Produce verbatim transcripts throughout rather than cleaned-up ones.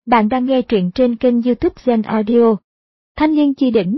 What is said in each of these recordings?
Bạn đang nghe truyện trên kênh YouTube Zen Audio. Thanh Liên Chi Đỉnh.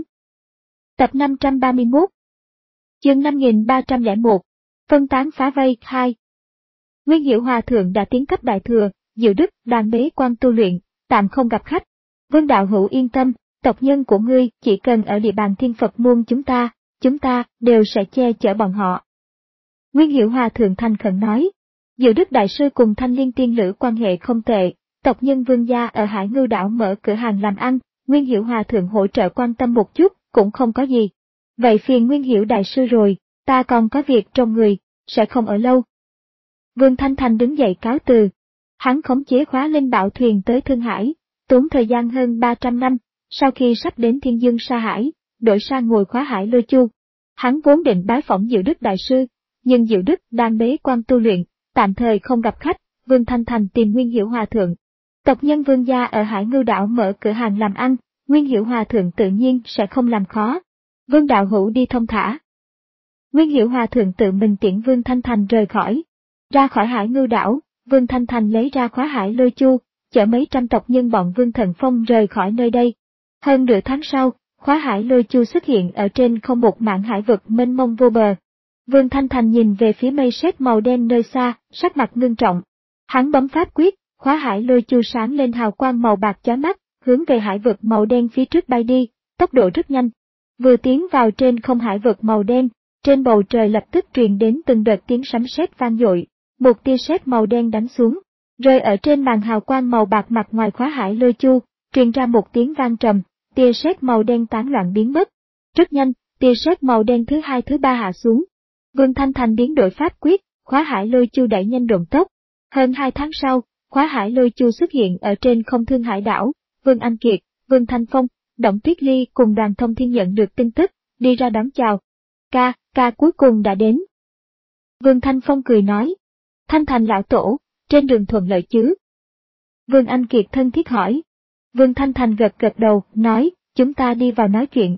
Tập năm trăm ba mươi mốt. Chương năm nghìn ba trăm lẻ một. Phân tán phá vây hai. Nguyên Hiểu Hòa Thượng đã tiến cấp đại thừa, Diệu Đức đang bế quan tu luyện, tạm không gặp khách. Vương đạo hữu yên tâm, tộc nhân của ngươi chỉ cần ở địa bàn Thiên Phật môn chúng ta, chúng ta đều sẽ che chở bọn họ. Nguyên Hiểu Hòa Thượng thành khẩn nói. Diệu Đức đại sư cùng Thanh Liên tiên nữ quan hệ không tệ. Tộc nhân Vương gia ở Hải Ngưu đảo mở cửa hàng làm ăn, Nguyên Hiểu Hòa Thượng hỗ trợ quan tâm một chút, cũng không có gì. Vậy phiền Nguyên Hiểu đại sư rồi, ta còn có việc trong người, sẽ không ở lâu. Vương Thanh Thành đứng dậy cáo từ. Hắn khống chế khóa linh bảo thuyền tới Thương Hải, tốn thời gian hơn ba trăm năm, sau khi sắp đến Thiên Dương Sa Hải, đổi sang ngồi khóa hải lôi chu. Hắn vốn định bái phỏng Diệu Đức đại sư, nhưng Diệu Đức đang bế quan tu luyện, tạm thời không gặp khách, Vương Thanh Thành tìm Nguyên Hiểu Hòa Thượng. Tộc nhân Vương gia ở Hải Ngưu đảo mở cửa hàng làm ăn, Nguyên Hiểu Hòa Thượng tự nhiên sẽ không làm khó. Vương đạo hữu đi thông thả. Nguyên Hiểu Hòa Thượng tự mình tiễn Vương Thanh Thành rời khỏi. Ra khỏi Hải Ngưu đảo, Vương Thanh Thành lấy ra khóa hải lôi chu, chở mấy trăm tộc nhân bọn Vương Thần Phong rời khỏi nơi đây. Hơn nửa tháng sau, khóa hải lôi chu xuất hiện ở trên không một mảng hải vực mênh mông vô bờ. Vương Thanh Thành nhìn về phía mây sét màu đen nơi xa, sắc mặt ngưng trọng. Hắn bấm pháp quyết. Khóa hải lôi chu sáng lên hào quang màu bạc chói mắt, hướng về hải vực màu đen phía trước bay đi, tốc độ rất nhanh. Vừa tiến vào trên không hải vực màu đen, trên bầu trời lập tức truyền đến từng đợt tiếng sấm sét vang dội, một tia sét màu đen đánh xuống, rơi ở trên màn hào quang màu bạc mặt ngoài khóa hải lôi chu, truyền ra một tiếng vang trầm, tia sét màu đen tán loạn biến mất. Rất nhanh, tia sét màu đen thứ hai thứ ba hạ xuống. Vương Thanh Thành biến đổi pháp quyết, khóa hải lôi chu đẩy nhanh độn tốc. Hơn hai tháng sau, khóa hải lôi chu xuất hiện ở trên không Thương Hải đảo, Vương Anh Kiệt, Vương Thanh Phong, Đổng Tuyết Ly cùng Đoàn Thông Thiên nhận được tin tức, đi ra đón chào. Ca, ca cuối cùng đã đến. Vương Thanh Phong cười nói. Thanh Thành lão tổ, trên đường thuận lợi chứ? Vương Anh Kiệt thân thiết hỏi. Vương Thanh Thành gật gật đầu, nói, chúng ta đi vào nói chuyện.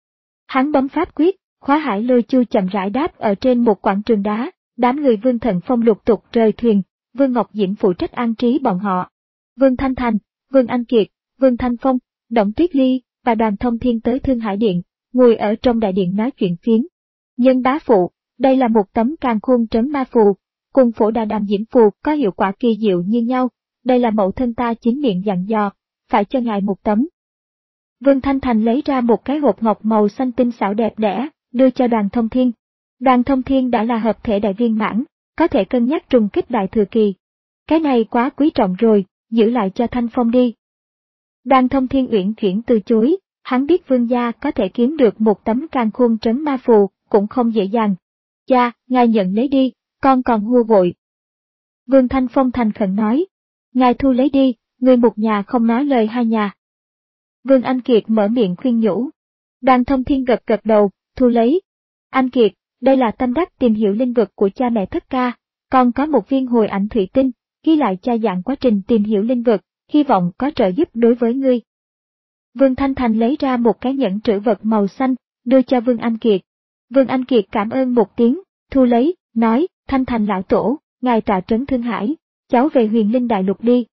Hắn bấm pháp quyết, khóa hải lôi chu chậm rãi đáp ở trên một quảng trường đá, đám người Vương Thần Phong lục tục rời thuyền. Vương Ngọc Diễm phụ trách an trí bọn họ. Vương Thanh Thành, Vương Anh Kiệt, Vương Thanh Phong, Đổng Tuyết Ly và Đoàn Thông Thiên tới Thương Hải Điện, ngồi ở trong đại điện nói chuyện phiếm. Nhân bá phụ, đây là một tấm càn khôn trấn ma phù, cùng phổ đà đàm diễm phù có hiệu quả kỳ diệu như nhau, đây là mẫu thân ta chính miệng dặn dò, phải cho ngài một tấm. Vương Thanh Thành lấy ra một cái hộp ngọc màu xanh tinh xảo đẹp đẽ, đưa cho Đoàn Thông Thiên. Đoàn Thông Thiên đã là hợp thể đại viên mãn, có thể cân nhắc trùng kích đại thừa kỳ. Cái này quá quý trọng rồi, giữ lại cho Thanh Phong đi. Đoàn Thông Thiên uyển chuyển từ chối, hắn biết Vương gia có thể kiếm được một tấm càn khôn trấn ma phù, cũng không dễ dàng. Cha, ngài nhận lấy đi, con còn hua vội. Vương Thanh Phong thành khẩn nói, ngài thu lấy đi, người một nhà không nói lời hai nhà. Vương Anh Kiệt mở miệng khuyên nhủ. Đoàn Thông Thiên gật gật đầu, thu lấy. Anh Kiệt, đây là tâm đắc tìm hiểu linh vực của cha mẹ thất ca, còn có một viên hồi ảnh thủy tinh, ghi lại cha dạng quá trình tìm hiểu linh vực, hy vọng có trợ giúp đối với ngươi. Vương Thanh Thành lấy ra một cái nhẫn trữ vật màu xanh, đưa cho Vương Anh Kiệt. Vương Anh Kiệt cảm ơn một tiếng, thu lấy, nói, Thanh Thành lão tổ, ngài tọa trấn Thương Hải, cháu về Huyền Linh Đại Lục đi.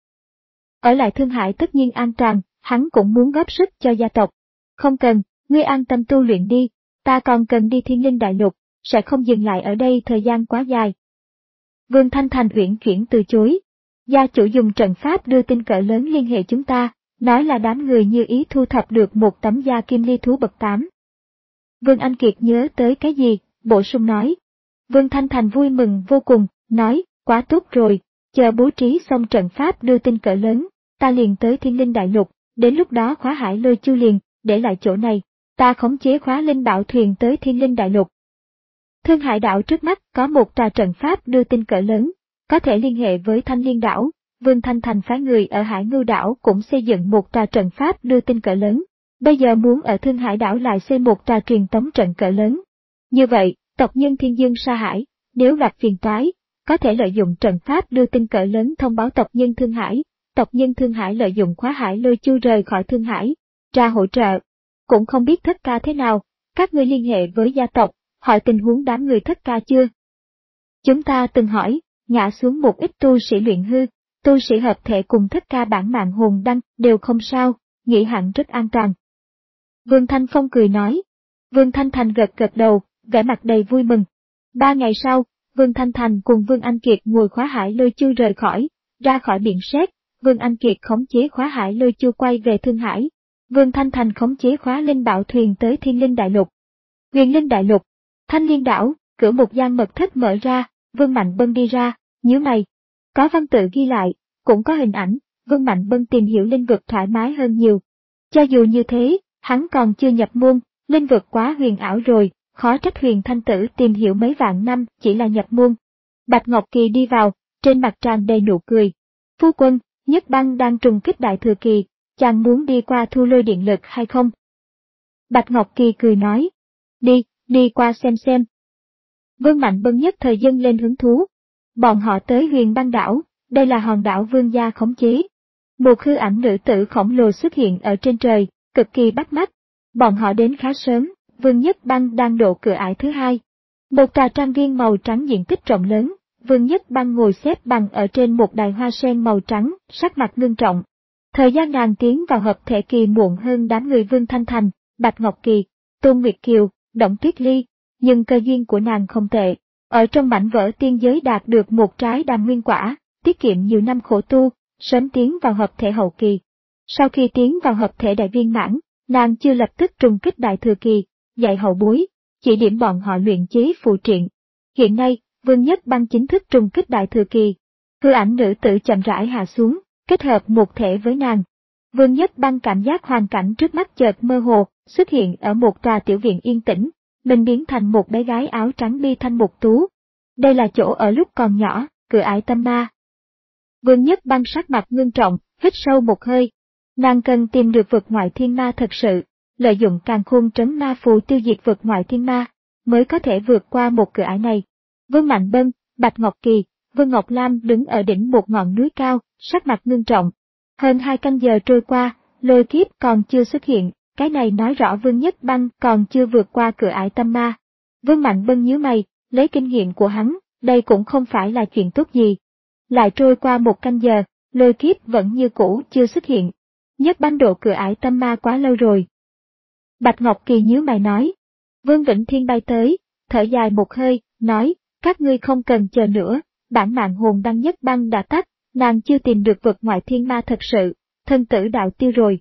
Ở lại Thương Hải tất nhiên an toàn, hắn cũng muốn góp sức cho gia tộc. Không cần, ngươi an tâm tu luyện đi, ta còn cần đi Thiên Linh Đại Lục, sẽ không dừng lại ở đây thời gian quá dài. Vương Thanh Thành uyển chuyển từ chối. Gia chủ dùng trận pháp đưa tin cỡ lớn liên hệ chúng ta, nói là đám người như ý thu thập được một tấm da kim ly thú bậc tám. Vương Anh Kiệt nhớ tới cái gì, bổ sung nói. Vương Thanh Thành vui mừng vô cùng, nói, quá tốt rồi, chờ bố trí xong trận pháp đưa tin cỡ lớn, ta liền tới Thiên Linh Đại Lục, đến lúc đó khóa hải lôi chu liền, để lại chỗ này, ta khống chế khóa linh bảo thuyền tới Thiên Linh Đại Lục. Thương Hải đảo trước mắt có một tòa trận pháp đưa tin cỡ lớn, có thể liên hệ với Thanh Liên đảo. Vương Thanh Thành phái người ở Hải Ngưu đảo cũng xây dựng một tòa trận pháp đưa tin cỡ lớn. Bây giờ muốn ở Thương Hải đảo lại xây một tòa truyền tống trận cỡ lớn. Như vậy, tộc nhân Thiên Dương Sa Hải, nếu gặp phiền toái, có thể lợi dụng trận pháp đưa tin cỡ lớn thông báo tộc nhân Thương Hải. Tộc nhân Thương Hải lợi dụng khóa hải lôi chu rời khỏi Thương Hải, ra hỗ trợ. Cũng không biết thất ca thế nào, các ngươi liên hệ với gia tộc, hỏi tình huống đám người thất ca chưa? Chúng ta từng hỏi, ngã xuống một ít tu sĩ luyện hư, tu sĩ hợp thể cùng tất cả bản mạng hồn đăng đều không sao, nghĩ hẳn rất an toàn. Vương Thanh Phong cười nói. Vương Thanh Thành gật gật đầu, vẻ mặt đầy vui mừng. Ba ngày sau, Vương Thanh Thành cùng Vương Anh Kiệt ngồi khóa hải lôi chu rời khỏi, ra khỏi biển Sét. Vương Anh Kiệt khống chế khóa hải lôi chu quay về Thương Hải. Vương Thanh Thành khống chế khóa linh bảo thuyền tới Thiên Linh Đại Lục. Huyền Linh Đại Lục, Thanh Liên đảo, cửa một gian mật thất mở ra, Vương Mạnh Bân đi ra, nhíu mày. Có văn tự ghi lại, cũng có hình ảnh, Vương Mạnh Bân tìm hiểu linh vực thoải mái hơn nhiều. Cho dù như thế, hắn còn chưa nhập môn, linh vực quá huyền ảo rồi, khó trách Huyền Thanh Tử tìm hiểu mấy vạn năm chỉ là nhập môn. Bạch Ngọc Kỳ đi vào, trên mặt tràn đầy nụ cười. Phu quân, Nhất Băng đang trùng kích Đại Thừa Kỳ, chàng muốn đi qua thu lôi điện lực hay không? Bạch Ngọc Kỳ cười nói. Đi, đi qua xem xem. Vương Mạnh Bân nhất thời dâng lên hứng thú. Bọn họ tới Huyền Băng đảo, đây là hòn đảo vương gia khống chế. Một hư ảnh nữ tử khổng lồ xuất hiện ở trên trời, cực kỳ bắt mắt. Bọn họ đến khá sớm, Vương Nhất Băng đang độ cửa ải thứ hai. Một tòa trang viên màu trắng diện tích rộng lớn, Vương Nhất Băng ngồi xếp bằng ở trên một đài hoa sen màu trắng, sắc mặt ngưng trọng. Thời gian nàng tiến vào hợp thể kỳ muộn hơn đám người Vương Thanh Thành, Bạch Ngọc Kỳ, Tôn Nguyệt Kiều, Động Tuyết Ly, nhưng cơ duyên của nàng không tệ. Ở trong mảnh vỡ tiên giới đạt được một trái đàm nguyên quả, tiết kiệm nhiều năm khổ tu, sớm tiến vào hợp thể hậu kỳ. Sau khi tiến vào hợp thể đại viên mãn, nàng chưa lập tức trùng kích Đại Thừa Kỳ, dạy hậu bối, chỉ điểm bọn họ luyện chế phù triện. Hiện nay, Vương Nhất Băng chính thức trùng kích Đại Thừa Kỳ. Hư ảnh nữ tử chậm rãi hạ xuống, kết hợp một thể với nàng. Vương Nhất Băng cảm giác hoàn cảnh trước mắt chợt mơ hồ, xuất hiện ở một tòa tiểu viện yên tĩnh, mình biến thành một bé gái áo trắng bi thanh mục tú. Đây là chỗ ở lúc còn nhỏ, cửa ải tâm ma. Vương Nhất Băng sắc mặt ngưng trọng, hít sâu một hơi. Nàng cần tìm được vực ngoại thiên ma thật sự, lợi dụng càn khôn trấn ma phù tiêu diệt vực ngoại thiên ma, mới có thể vượt qua một cửa ải này. Vương Mạnh Bân, Bạch Ngọc Kỳ, Vương Ngọc Lam đứng ở đỉnh một ngọn núi cao, sắc mặt ngưng trọng. Hơn hai canh giờ trôi qua, lôi kiếp còn chưa xuất hiện, cái này nói rõ Vương Nhất Băng còn chưa vượt qua cửa ải tâm ma. Vương Mạnh Bân nhíu mày, lấy kinh nghiệm của hắn, đây cũng không phải là chuyện tốt gì. Lại trôi qua một canh giờ, lôi kiếp vẫn như cũ chưa xuất hiện. Nhất Băng độ cửa ải tâm ma quá lâu rồi. Bạch Ngọc Kỳ nhíu mày nói. Vương Vĩnh Thiên bay tới, thở dài một hơi, nói, các ngươi không cần chờ nữa, bản mạng hồn đăng Nhất Băng đã tắt, nàng chưa tìm được vực ngoại thiên ma thật sự, thân tử đạo tiêu rồi.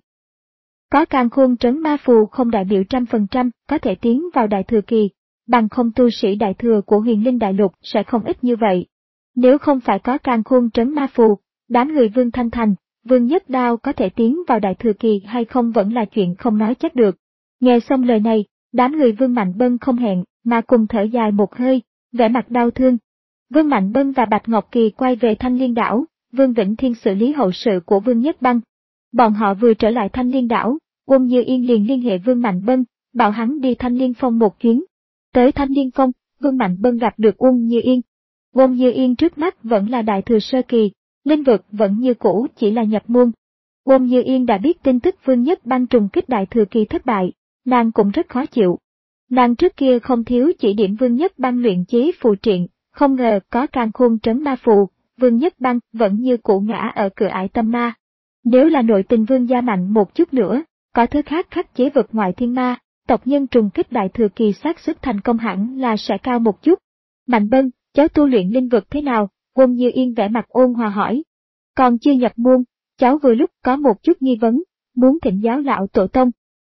Có càn khôn trấn ma phù không đại biểu trăm phần trăm có thể tiến vào Đại Thừa Kỳ, bằng không tu sĩ Đại Thừa của Huyền Linh Đại Lục sẽ không ít như vậy. Nếu không phải có càn khôn trấn ma phù, đám người Vương Thanh Thành, Vương Nhất Đao có thể tiến vào Đại Thừa Kỳ hay không vẫn là chuyện không nói chắc được. Nghe xong lời này, đám người Vương Mạnh Bân không hẹn mà cùng thở dài một hơi, vẻ mặt đau thương. Vương Mạnh Bân và Bạch Ngọc Kỳ quay về Thanh Liên đảo, Vương Vĩnh Thiên xử lý hậu sự của Vương Nhất Băng. Bọn họ vừa trở lại Thanh Liên đảo, Uông Như Yên liền liên hệ Vương Mạnh Bân, bảo hắn đi Thanh Liên Phong một chuyến. Tới Thanh Liên Phong, Vương Mạnh Bân gặp được Uông Như Yên. Uông Như Yên trước mắt vẫn là Đại Thừa Sơ Kỳ, linh vực vẫn như cũ chỉ là nhập môn. Uông Như Yên đã biết tin tức Vương Nhất Băng trùng kích Đại Thừa Kỳ thất bại, nàng cũng rất khó chịu. Nàng trước kia không thiếu chỉ điểm Vương Nhất Băng luyện chế phù triện, không ngờ có càn khôn trấn ma phù, Vương Nhất Băng vẫn như cũ ngã ở cửa ải tâm ma. Nếu là nội tình Vương gia mạnh một chút nữa, có thứ khác khắc chế vực ngoại thiên ma, tộc nhân trùng kích Đại Thừa Kỳ xác suất thành công hẳn là sẽ cao một chút. Mạnh Bân, cháu tu luyện linh vực thế nào? Uông Như Yên vẻ mặt ôn hòa hỏi. Còn chưa nhập môn, cháu vừa lúc có một chút nghi vấn, muốn thỉnh giáo lão tổ tông.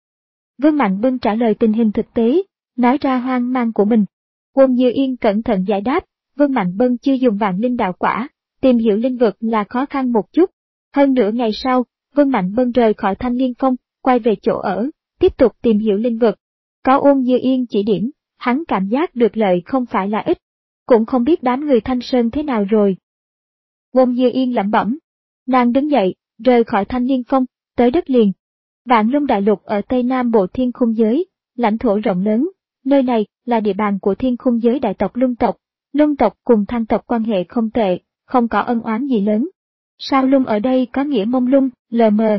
Vương Mạnh Bân trả lời tình hình thực tế, nói ra hoang mang của mình. Uông Như Yên cẩn thận giải đáp, Vương Mạnh Bân chưa dùng vạn linh đạo quả, tìm hiểu linh vực là khó khăn một chút. Hơn nửa ngày sau, Vương Mạnh Bân rời khỏi Thanh Liên Phong, quay về chỗ ở, tiếp tục tìm hiểu linh vực. Có Uông Như Yên chỉ điểm, hắn cảm giác được lợi không phải là ít. Cũng không biết đám người Thanh Sơn thế nào rồi. Uông Như Yên lẩm bẩm. Nàng đứng dậy, rời khỏi Thanh Liên Phong, tới đất liền. Vạn Lung Đại Lục ở Tây Nam Bộ Thiên Khung Giới, lãnh thổ rộng lớn, nơi này là địa bàn của Thiên Khung Giới đại tộc Lung tộc. Lung tộc cùng Thanh tộc quan hệ không tệ, không có ân oán gì lớn. Sao Lung ở đây có nghĩa mông lung, lờ mờ.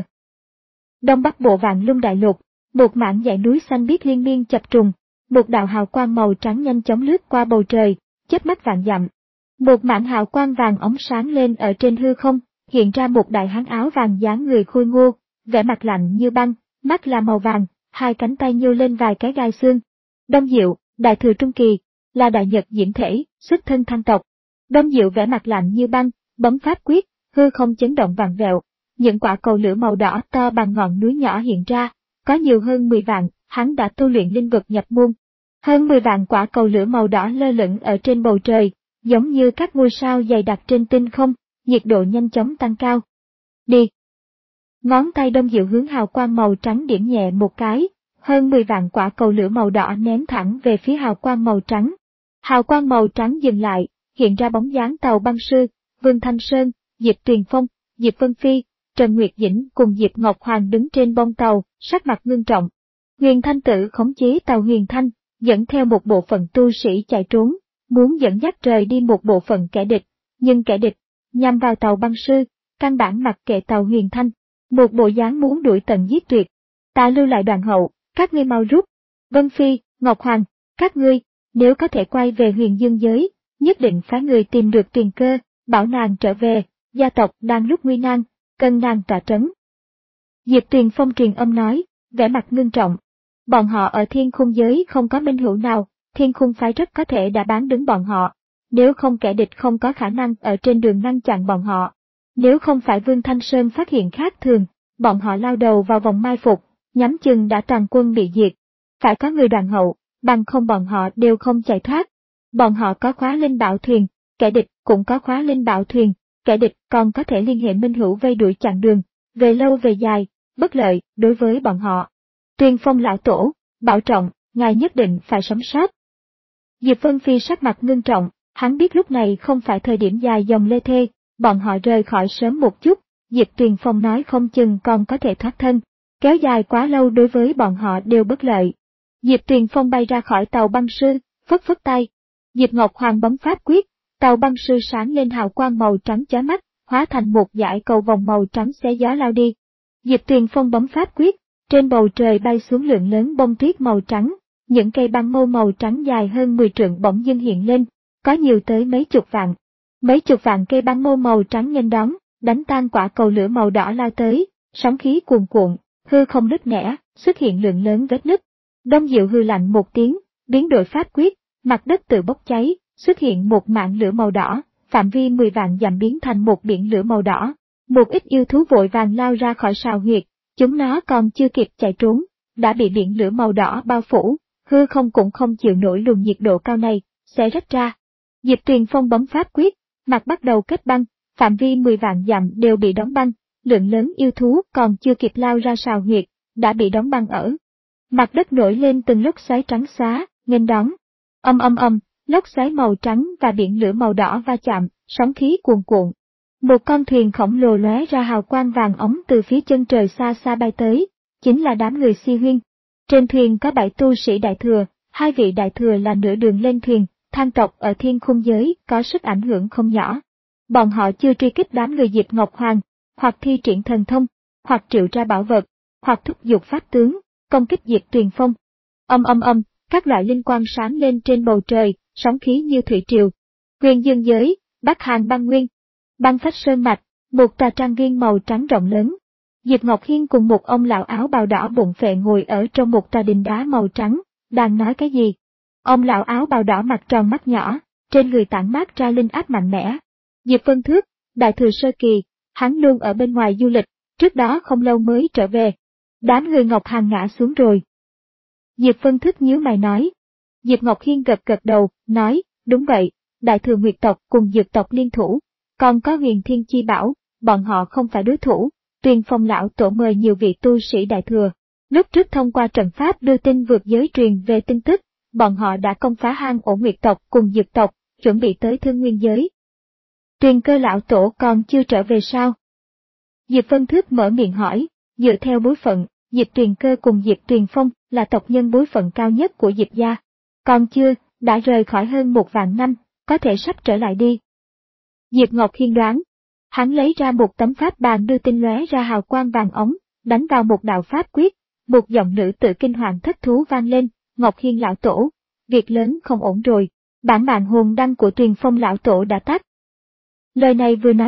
Đông Bắc Bộ Vạn Lung Đại Lục, một mảng dãy núi xanh biếc liên miên chập trùng, một đạo hào quang màu trắng nhanh chóng lướt qua bầu trời, chớp mắt vạn dặm. Một mảng hào quang vàng óng sáng lên ở trên hư không, hiện ra một đại hán áo vàng dáng người khôi ngô, vẻ mặt lạnh như băng, mắt là màu vàng, hai cánh tay nhô lên vài cái gai xương. Đông Diệu, đại thừa trung kỳ, là đại nhật diễm thể, xuất thân thăng tộc. Đông Diệu vẻ mặt lạnh như băng, bấm pháp quyết, hư không chấn động vặn vẹo, những quả cầu lửa màu đỏ to bằng ngọn núi nhỏ hiện ra, có nhiều hơn mười vạn, hắn đã tu luyện linh vực nhập môn. Hơn mười vạn quả cầu lửa màu đỏ lơ lửng ở trên bầu trời, giống như các ngôi sao dày đặc trên tinh không, nhiệt độ nhanh chóng tăng cao. Đi! Ngón tay Đông Diệu hướng hào quang màu trắng điểm nhẹ một cái, hơn mười vạn quả cầu lửa màu đỏ ném thẳng về phía hào quang màu trắng. Hào quang màu trắng dừng lại, hiện ra bóng dáng Tàu Băng Sư, Vương Thanh Sơn, Diệp Tuyền Phong, Diệp Vân Phi, Trần Nguyệt Dĩnh cùng Diệp Ngọc Hoàng đứng trên bông tàu, sắc mặt ngưng trọng. Huyền Thanh Tử khống chế tàu Huyền Thanh, dẫn theo một bộ phận tu sĩ chạy trốn, muốn dẫn dắt rời đi một bộ phận kẻ địch, nhưng kẻ địch nhằm vào Tàu Băng Sư, căn bản mặc kệ tàu Huyền Thanh, một bộ dáng muốn đuổi tận giết tuyệt. Ta lưu lại đoàn hậu, các ngươi mau rút. Vân Phi, Ngọc Hoàng, các ngươi, nếu có thể quay về Huyền Dương giới, nhất định phái người tìm được Tuyền Cơ, bảo nàng trở về, gia tộc đang lúc nguy nan, cần nàng tọa trấn. Diệp Tuyền Phong truyền âm nói, vẻ mặt ngưng trọng. Bọn họ ở thiên khung giới không có minh hữu nào, thiên khung phái rất có thể đã bán đứng bọn họ. Nếu không kẻ địch không có khả năng ở trên đường ngăn chặn bọn họ. Nếu không phải Vương Thanh Sơn phát hiện khác thường, bọn họ lao đầu vào vòng mai phục, nhắm chừng đã toàn quân bị diệt. Phải có người đoàn hậu, bằng không bọn họ đều không chạy thoát. Bọn họ có khóa linh bảo thuyền, kẻ địch cũng có khóa linh bảo thuyền, kẻ địch còn có thể liên hệ minh hữu vây đuổi chặn đường, về lâu về dài, bất lợi đối với bọn họ. Tuyền Phong lão tổ, bảo trọng, ngài nhất định phải sống sót. Diệp Vân Phi sắc mặt ngưng trọng, hắn biết lúc này không phải thời điểm dài dòng lê thê, bọn họ rời khỏi sớm một chút, Diệp Tuyền Phong nói không chừng còn có thể thoát thân, kéo dài quá lâu đối với bọn họ đều bất lợi. Diệp Tuyền Phong bay ra khỏi tàu Băng Sư, phất phất tay. Diệp Ngọc Hoàng bấm pháp quyết, tàu Băng Sư sáng lên hào quang màu trắng chói mắt, hóa thành một dải cầu vòng màu trắng xé gió lao đi. Diệp Tuyền Phong bấm pháp quyết, trên bầu trời bay xuống lượng lớn bông tuyết màu trắng, những cây băng mâu màu trắng dài hơn mười trượng bỗng dưng hiện lên, có nhiều tới mấy chục vạn. Mấy chục vạn cây băng mâu màu trắng nghênh đón, đánh tan quả cầu lửa màu đỏ lao tới, sóng khí cuồn cuộn, hư không nứt nẻ, xuất hiện lượng lớn vết nứt. Đông Diệu hư lạnh một tiếng, biến đổi pháp quyết, mặt đất tự bốc cháy, xuất hiện một mảng lửa màu đỏ, phạm vi mười vạn dặm biến thành một biển lửa màu đỏ. Một ít yêu thú vội vàng lao ra khỏi sào huyệt, chúng nó còn chưa kịp chạy trốn, đã bị biển lửa màu đỏ bao phủ, hư không cũng không chịu nổi luồng nhiệt độ cao này, sẽ rách ra. Diệp Tuyền Phong bấm pháp quyết, mặt bắt đầu kết băng, phạm vi mười vạn dặm đều bị đóng băng, lượng lớn yêu thú còn chưa kịp lao ra sào huyệt, đã bị đóng băng ở. Mặt đất nổi lên từng lốc xoáy trắng xóa, nghênh đón. Âm âm âm, lốc xoáy màu trắng và biển lửa màu đỏ va chạm, sóng khí cuồn cuộn. Một con thuyền khổng lồ lóe ra hào quang vàng ống từ phía chân trời xa xa bay tới, chính là đám người Si Huyên. Trên thuyền có bảy tu sĩ đại thừa, hai vị đại thừa là nửa đường lên thuyền, thang tộc ở thiên khung giới có sức ảnh hưởng không nhỏ. Bọn họ chưa truy kích đám người Diệp Ngọc Hoàng, hoặc thi triển thần thông, hoặc triệu ra bảo vật, hoặc thúc giục pháp tướng, công kích Diệp Tuyền Phong. Âm âm âm, các loại linh quang sáng lên trên bầu trời, sóng khí như thủy triều. Huyền Dương giới, Bắc Hàn băng nguyên. Băng phách sơn mạch, một tòa trang viên màu trắng rộng lớn. Diệp Ngọc Hiên cùng một ông lão áo bào đỏ bụng phệ ngồi ở trong một tòa đình đá màu trắng, đang nói cái gì. Ông lão áo bào đỏ mặt tròn mắt nhỏ, trên người tản mát ra linh áp mạnh mẽ. Diệp Vân Thước, đại thừa sơ kỳ, hắn luôn ở bên ngoài du lịch, trước đó không lâu mới trở về. Đám người Ngọc Hàn ngã xuống rồi. Diệp Vân Thước nhíu mày nói. Diệp Ngọc Hiên gật gật đầu, nói, đúng vậy, đại thừa Nguyệt tộc cùng Dược tộc liên thủ. Còn có Huyền Thiên Chi Bảo, bọn họ không phải đối thủ. Tuyền Phong lão tổ mời nhiều vị tu sĩ đại thừa. Lúc trước thông qua trận pháp đưa tin vượt giới truyền về tin tức, bọn họ đã công phá hang ổ Nguyệt tộc cùng Dược tộc, chuẩn bị tới Thương Nguyên giới. Tuyền Cơ lão tổ còn chưa trở về sao? Diệp Vân Thước mở miệng hỏi, dựa theo bối phận, Diệp Tuyền Cơ cùng Diệp Tuyền Phong là tộc nhân bối phận cao nhất của Diệp gia. Còn chưa, đã rời khỏi hơn một vạn năm, có thể sắp trở lại đi. Diệp Ngọc Hiên đoán. Hắn lấy ra một tấm pháp bàn đưa tin lóe ra hào quang vàng ống, đánh vào một đạo pháp quyết, một giọng nữ tự kinh hoàng thất thú vang lên, Ngọc Hiên lão tổ, việc lớn không ổn rồi, bản mạng hồn đăng của Tuyền Phong lão tổ đã tắt. Lời này vừa nói ra,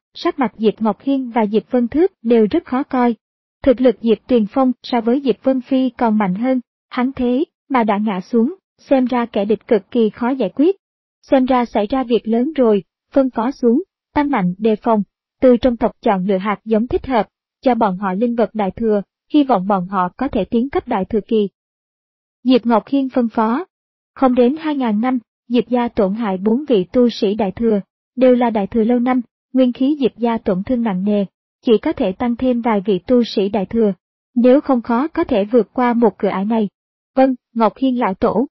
sắc mặt Diệp Ngọc Hiên và Diệp Vân Thước đều rất khó coi. Thực lực Diệp Tuyền Phong so với Diệp Vân Phi còn mạnh hơn, hắn thế mà đã ngã xuống, xem ra kẻ địch cực kỳ khó giải quyết. Xem ra xảy ra việc lớn rồi, phân phó xuống, tăng mạnh đề phòng, từ trong tộc chọn lựa hạt giống thích hợp, cho bọn họ linh vật đại thừa, hy vọng bọn họ có thể tiến cấp đại thừa kỳ. Diệp Ngọc Hiên phân phó, không đến hai ngàn năm, Diệp gia tổn hại bốn vị tu sĩ đại thừa, đều là đại thừa lâu năm, nguyên khí Diệp gia tổn thương nặng nề, chỉ có thể tăng thêm vài vị tu sĩ đại thừa, nếu không khó có thể vượt qua một cửa ải này. Vâng, Ngọc Hiên lão tổ.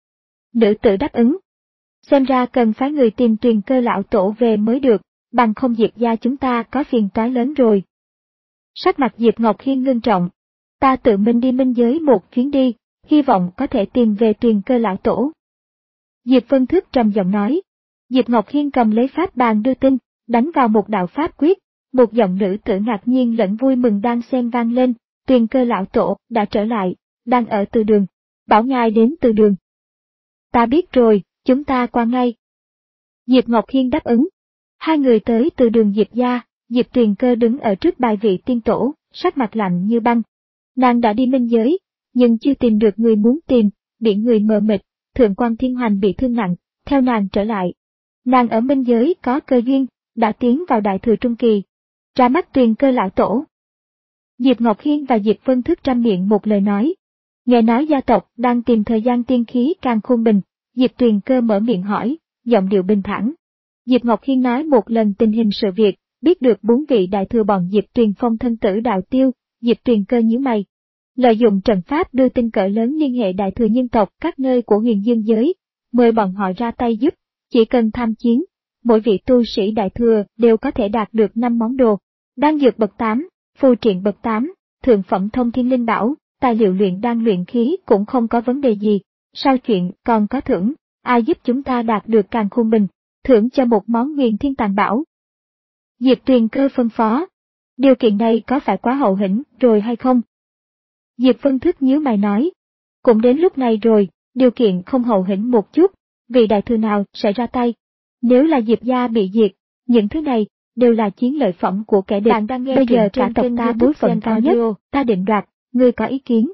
Nữ tử đáp ứng. Xem ra cần phái người tìm Tuyền Cơ lão tổ về mới được, bằng không Diệp gia chúng ta có phiền toái lớn rồi. Sắc mặt Diệp Ngọc Hiên ngưng trọng. Ta tự mình đi minh giới một chuyến đi, hy vọng có thể tìm về Tuyền Cơ lão tổ. Diệp Vân Thước trầm giọng nói. Diệp Ngọc Hiên cầm lấy pháp bàn đưa tin, đánh vào một đạo pháp quyết, một giọng nữ tử ngạc nhiên lẫn vui mừng đang xen vang lên, Tuyền Cơ lão tổ đã trở lại, đang ở từ đường, bảo ngài đến từ đường. Ta biết rồi, chúng ta qua ngay. Diệp Ngọc Hiên đáp ứng. Hai người tới từ đường Diệp gia, Diệp Tuyền Cơ đứng ở trước bài vị tiên tổ, sắc mặt lạnh như băng. Nàng đã đi minh giới, nhưng chưa tìm được người muốn tìm, bị người mờ mịt, Thượng quan Thiên Hoành bị thương nặng, theo nàng trở lại. Nàng ở minh giới có cơ duyên, đã tiến vào đại thừa trung kỳ. Ra mắt Tuyền Cơ lão tổ. Diệp Ngọc Hiên và Diệp Vân Thước trăm miệng một lời nói. Nghe nói gia tộc đang tìm thời gian tiên khí càng khôn bình, Diệp Tuyền Cơ mở miệng hỏi, giọng điệu bình thản. Diệp Ngọc Hiên nói một lần tình hình sự việc, biết được bốn vị đại thừa bọn Diệp Tuyền Phong thân tử đạo tiêu, Diệp Tuyền Cơ nhíu mày. Lợi dụng trận pháp đưa tin cỡ lớn liên hệ đại thừa nhân tộc các nơi của huyền dương giới, mời bọn họ ra tay giúp, chỉ cần tham chiến, mỗi vị tu sĩ đại thừa đều có thể đạt được năm món đồ, đan dược bậc tám, phù triện bậc tám, thượng phẩm thông thiên linh bảo, tài liệu luyện đan luyện khí cũng không có vấn đề gì, sau chuyện còn có thưởng, ai giúp chúng ta đạt được càng khôn bình, thưởng cho một món huyền thiên tàng bảo. Diệp Tuyền Cơ phân phó, điều kiện này có phải quá hậu hĩnh rồi hay không? Diệp Vân Thước nhíu mày nói, cũng đến lúc này rồi, điều kiện không hậu hĩnh một chút, vị đại thừa nào sẽ ra tay? Nếu là Diệp gia bị diệt, những thứ này đều là chiến lợi phẩm của kẻ địch. Bây giờ cả tộc ta bối phận cao nhất, ta định đoạt, ngươi có ý kiến?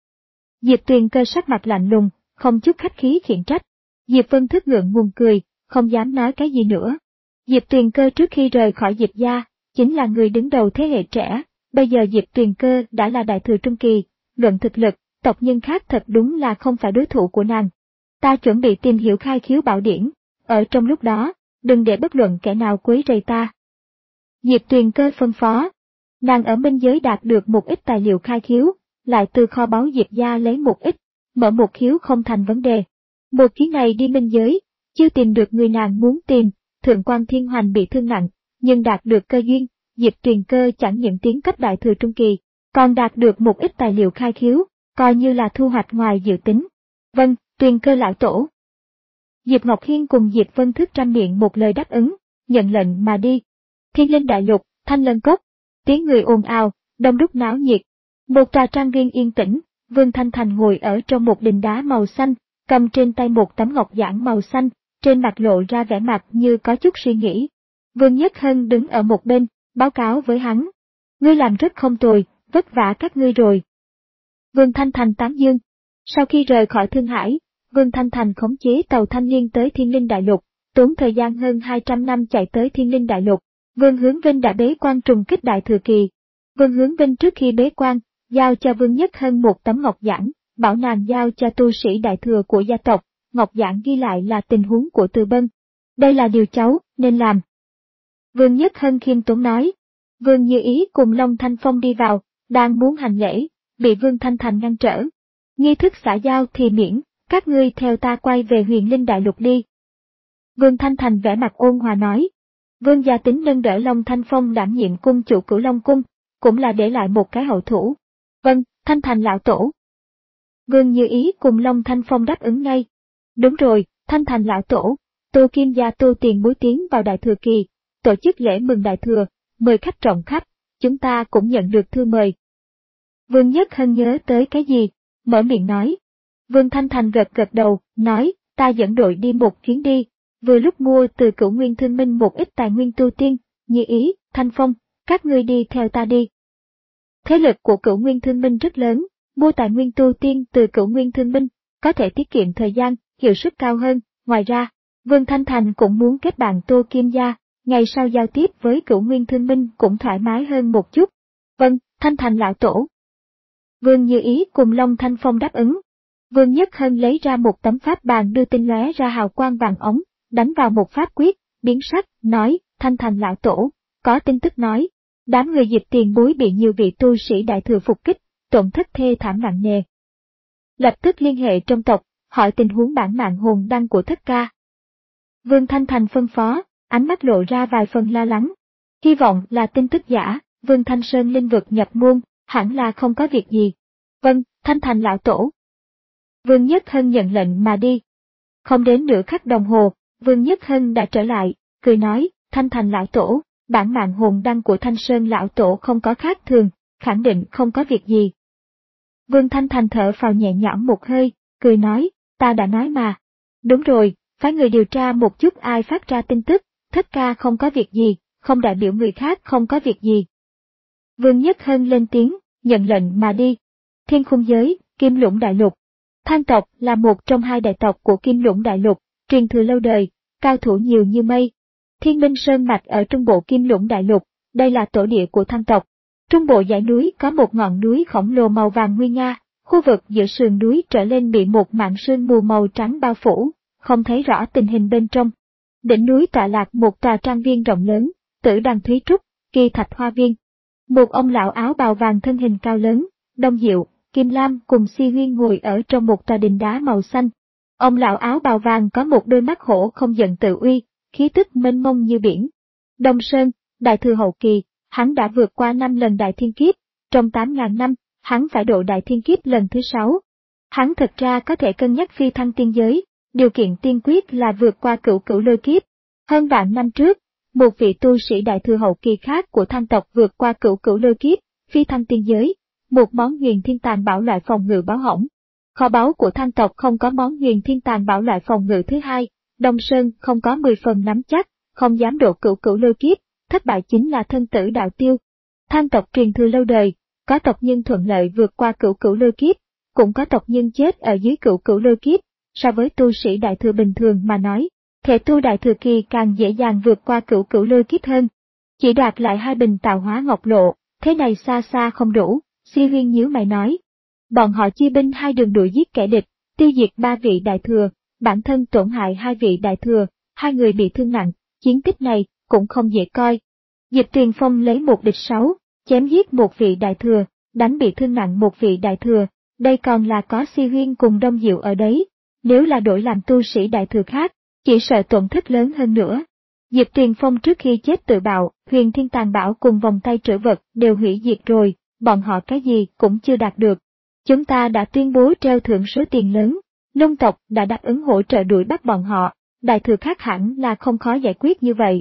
Diệp Tuyền Cơ sắc mặt lạnh lùng, không chút khách khí khiển trách. Diệp Vân Thước ngượng ngùng cười, không dám nói cái gì nữa. Diệp Tuyền Cơ trước khi rời khỏi Diệp gia, chính là người đứng đầu thế hệ trẻ, bây giờ Diệp Tuyền Cơ đã là đại thừa trung kỳ, luận thực lực, tộc nhân khác thật đúng là không phải đối thủ của nàng. Ta chuẩn bị tìm hiểu khai khiếu bảo điển, ở trong lúc đó, đừng để bất luận kẻ nào quấy rầy ta. Diệp Tuyền Cơ phân phó, nàng ở minh giới đạt được một ít tài liệu khai khiếu, lại từ kho báu Diệp gia lấy một ít, mở một khiếu không thành vấn đề. Một chuyến này đi minh giới, chưa tìm được người nàng muốn tìm, Thượng quan Thiên Hoành bị thương nặng, nhưng đạt được cơ duyên, Diệp Tuyền Cơ chẳng những tiến cấp đại thừa trung kỳ, còn đạt được một ít tài liệu khai khiếu, coi như là thu hoạch ngoài dự tính. Vâng, Tuyền Cơ lão tổ. Diệp Ngọc Hiên cùng Diệp Vân Thước trăm miệng một lời đáp ứng, nhận lệnh mà đi. Thiên Linh Đại Lục, Thanh Lân Cốc, tiếng người ồn ào, đông đúc náo nhiệt. Một trà trang viên yên tĩnh, Vương Thanh Thành ngồi ở trong một đình đá màu xanh, cầm trên tay một tấm ngọc giản màu xanh, trên mặt lộ ra vẻ mặt như có chút suy nghĩ. Vương Nhất Hân đứng ở một bên, báo cáo với hắn. Ngươi làm rất không tồi, vất vả các ngươi rồi. Vương Thanh Thành tán dương. Sau khi rời khỏi Thương Hải, Vương Thanh Thành khống chế tàu Thanh Liên tới Thiên Linh Đại Lục, tốn thời gian hơn hai trăm năm chạy tới Thiên Linh Đại Lục. Vương Hướng Vinh đã bế quan trùng kích đại thừa kỳ. Vương Hướng Vinh trước khi bế quan, giao cho Vương Nhất Hân một tấm ngọc giản, bảo nàng giao cho tu sĩ đại thừa của gia tộc, ngọc giản ghi lại là tình huống của Từ Bân. Đây là điều cháu nên làm. Vương Nhất Hân khiêm tốn nói. Vương Như Ý cùng Long Thanh Phong đi vào, đang muốn hành lễ, bị Vương Thanh Thành ngăn trở. Nghi thức xã giao thì miễn, các ngươi theo ta quay về Huyền Linh Đại Lục đi. Vương Thanh Thành vẻ mặt ôn hòa nói. Vương gia tính nâng đỡ Long Thanh Phong đảm nhiệm cung chủ Cửu Long Cung, cũng là để lại một cái hậu thủ. Vâng, Thanh Thành lão tổ. Vương Như Ý cùng Long Thanh Phong đáp ứng ngay. Đúng rồi, Thanh Thành lão tổ, Tô Kim gia Tô Tiền Bối tiến vào đại thừa kỳ, tổ chức lễ mừng đại thừa, mời khách trọng khách, chúng ta cũng nhận được thư mời. Vương Nhất Hân nhớ tới cái gì, mở miệng nói. Vương Thanh Thành gật gật đầu, nói, ta dẫn đội đi một chuyến đi, vừa lúc mua từ Cửu Nguyên Thương Minh một ít tài nguyên tu tiên, Như Ý, Thanh Phong, các ngươi đi theo ta đi. Thế lực của Cửu Nguyên Thương Minh rất lớn, mua tài nguyên tu tiên từ Cửu Nguyên Thương Minh, có thể tiết kiệm thời gian, hiệu suất cao hơn. Ngoài ra, Vương Thanh Thành cũng muốn kết bạn Tô Kim Gia, ngày sau giao tiếp với Cửu Nguyên Thương Minh cũng thoải mái hơn một chút. Vâng, Thanh Thành lão tổ. Vương Như Ý cùng Long Thanh Phong đáp ứng. Vương Nhất Hân lấy ra một tấm pháp bàn đưa tinh lóe ra hào quang vàng ống, đánh vào một pháp quyết, biến sắc, nói, Thanh Thành lão tổ, có tin tức nói, đám người Diệp tiền bối bị nhiều vị tu sĩ đại thừa phục kích, tổn thất thê thảm nặng nề. Lập tức liên hệ trong tộc, hỏi tình huống bản mạng hồn đăng của thất ca. Vương Thanh Thành phân phó, ánh mắt lộ ra vài phần lo lắng. Hy vọng là tin tức giả, Vương Thanh Sơn linh vực nhập môn, hẳn là không có việc gì. Vâng, Thanh Thành lão tổ. Vương Nhất Hân nhận lệnh mà đi. Không đến nửa khắc đồng hồ, Vương Nhất Hân đã trở lại, cười nói, Thanh Thành lão tổ, bản mạng hồn đăng của Thanh Sơn lão tổ không có khác thường, khẳng định không có việc gì. Vương Thanh Thành thở phào nhẹ nhõm một hơi, cười nói, ta đã nói mà. Đúng rồi, phái người điều tra một chút ai phát ra tin tức, thất ca không có việc gì, không đại biểu người khác không có việc gì. Vương Nhất Hân lên tiếng, nhận lệnh mà đi. Thiên Khung Giới, Kim Lũng Đại Lục. Than tộc là một trong hai đại tộc của Kim Lũng Đại Lục, truyền thừa lâu đời, cao thủ nhiều như mây. Thiên Minh Sơn mạch ở trung bộ Kim Lũng Đại Lục, đây là tổ địa của Than tộc. Trung bộ dãy núi có một ngọn núi khổng lồ màu vàng nguy nga, khu vực giữa sườn núi trở lên bị một mảng sương mù màu trắng bao phủ, không thấy rõ tình hình bên trong. Đỉnh núi tọa lạc một tòa trang viên rộng lớn, Tử Đằng Thúy Trúc, Kỳ Thạch Hoa Viên. Một ông lão áo bào vàng thân hình cao lớn, Đông Diệu, Kim Lam cùng Si Huyên ngồi ở trong một tòa đình đá màu xanh. Ông lão áo bào vàng có một đôi mắt hổ không giận tự uy, khí tức mênh mông như biển. Đông Sơn, đại thừa hậu kỳ, hắn đã vượt qua năm lần đại thiên kiếp, trong tám ngàn năm, hắn phải độ đại thiên kiếp lần thứ sáu. Hắn thật ra có thể cân nhắc phi thăng tiên giới, điều kiện tiên quyết là vượt qua cửu cửu lôi kiếp. Hơn vạn năm trước, một vị tu sĩ đại thừa hậu kỳ khác của Than tộc vượt qua cửu cửu lôi kiếp, phi thăng tiên giới, một món huyền thiên tàn bảo loại phòng ngự báo hỏng. Kho báu của Than tộc không có món huyền thiên tàn bảo loại phòng ngự thứ hai, Đông Sơn không có mười phần nắm chắc, không dám độ cửu cửu lôi kiếp, thất bại chính là thân tử đạo tiêu. Than tộc truyền thừa lâu đời, có tộc nhân thuận lợi vượt qua cửu cửu lôi kiếp, cũng có tộc nhân chết ở dưới cửu cửu lôi kiếp. So với tu sĩ đại thừa bình thường mà nói, thể tu đại thừa kỳ càng dễ dàng vượt qua cửu cửu lôi kiếp hơn. Chỉ đoạt lại hai bình tạo hóa ngọc lộ, thế này xa xa không đủ, Si Huyên nhíu mày nói. Bọn họ chia binh hai đường đuổi giết kẻ địch, tiêu diệt ba vị đại thừa, bản thân tổn hại hai vị đại thừa, hai người bị thương nặng, chiến tích này cũng không dễ coi. Diệp Tiền Phong lấy một địch sáu, chém giết một vị đại thừa, đánh bị thương nặng một vị đại thừa, đây còn là có Si Huyên cùng Đông Diệu ở đấy. Nếu là đổi làm tu sĩ đại thừa khác, chỉ sợ tổn thất lớn hơn nữa. Diệp Tiền Phong trước khi chết tự bạo, huyền thiên tàn bảo cùng vòng tay trữ vật đều hủy diệt rồi, bọn họ cái gì cũng chưa đạt được. Chúng ta đã tuyên bố treo thưởng số tiền lớn, nông tộc đã đáp ứng hỗ trợ đuổi bắt bọn họ, đại thừa khác hẳn là không khó giải quyết như vậy.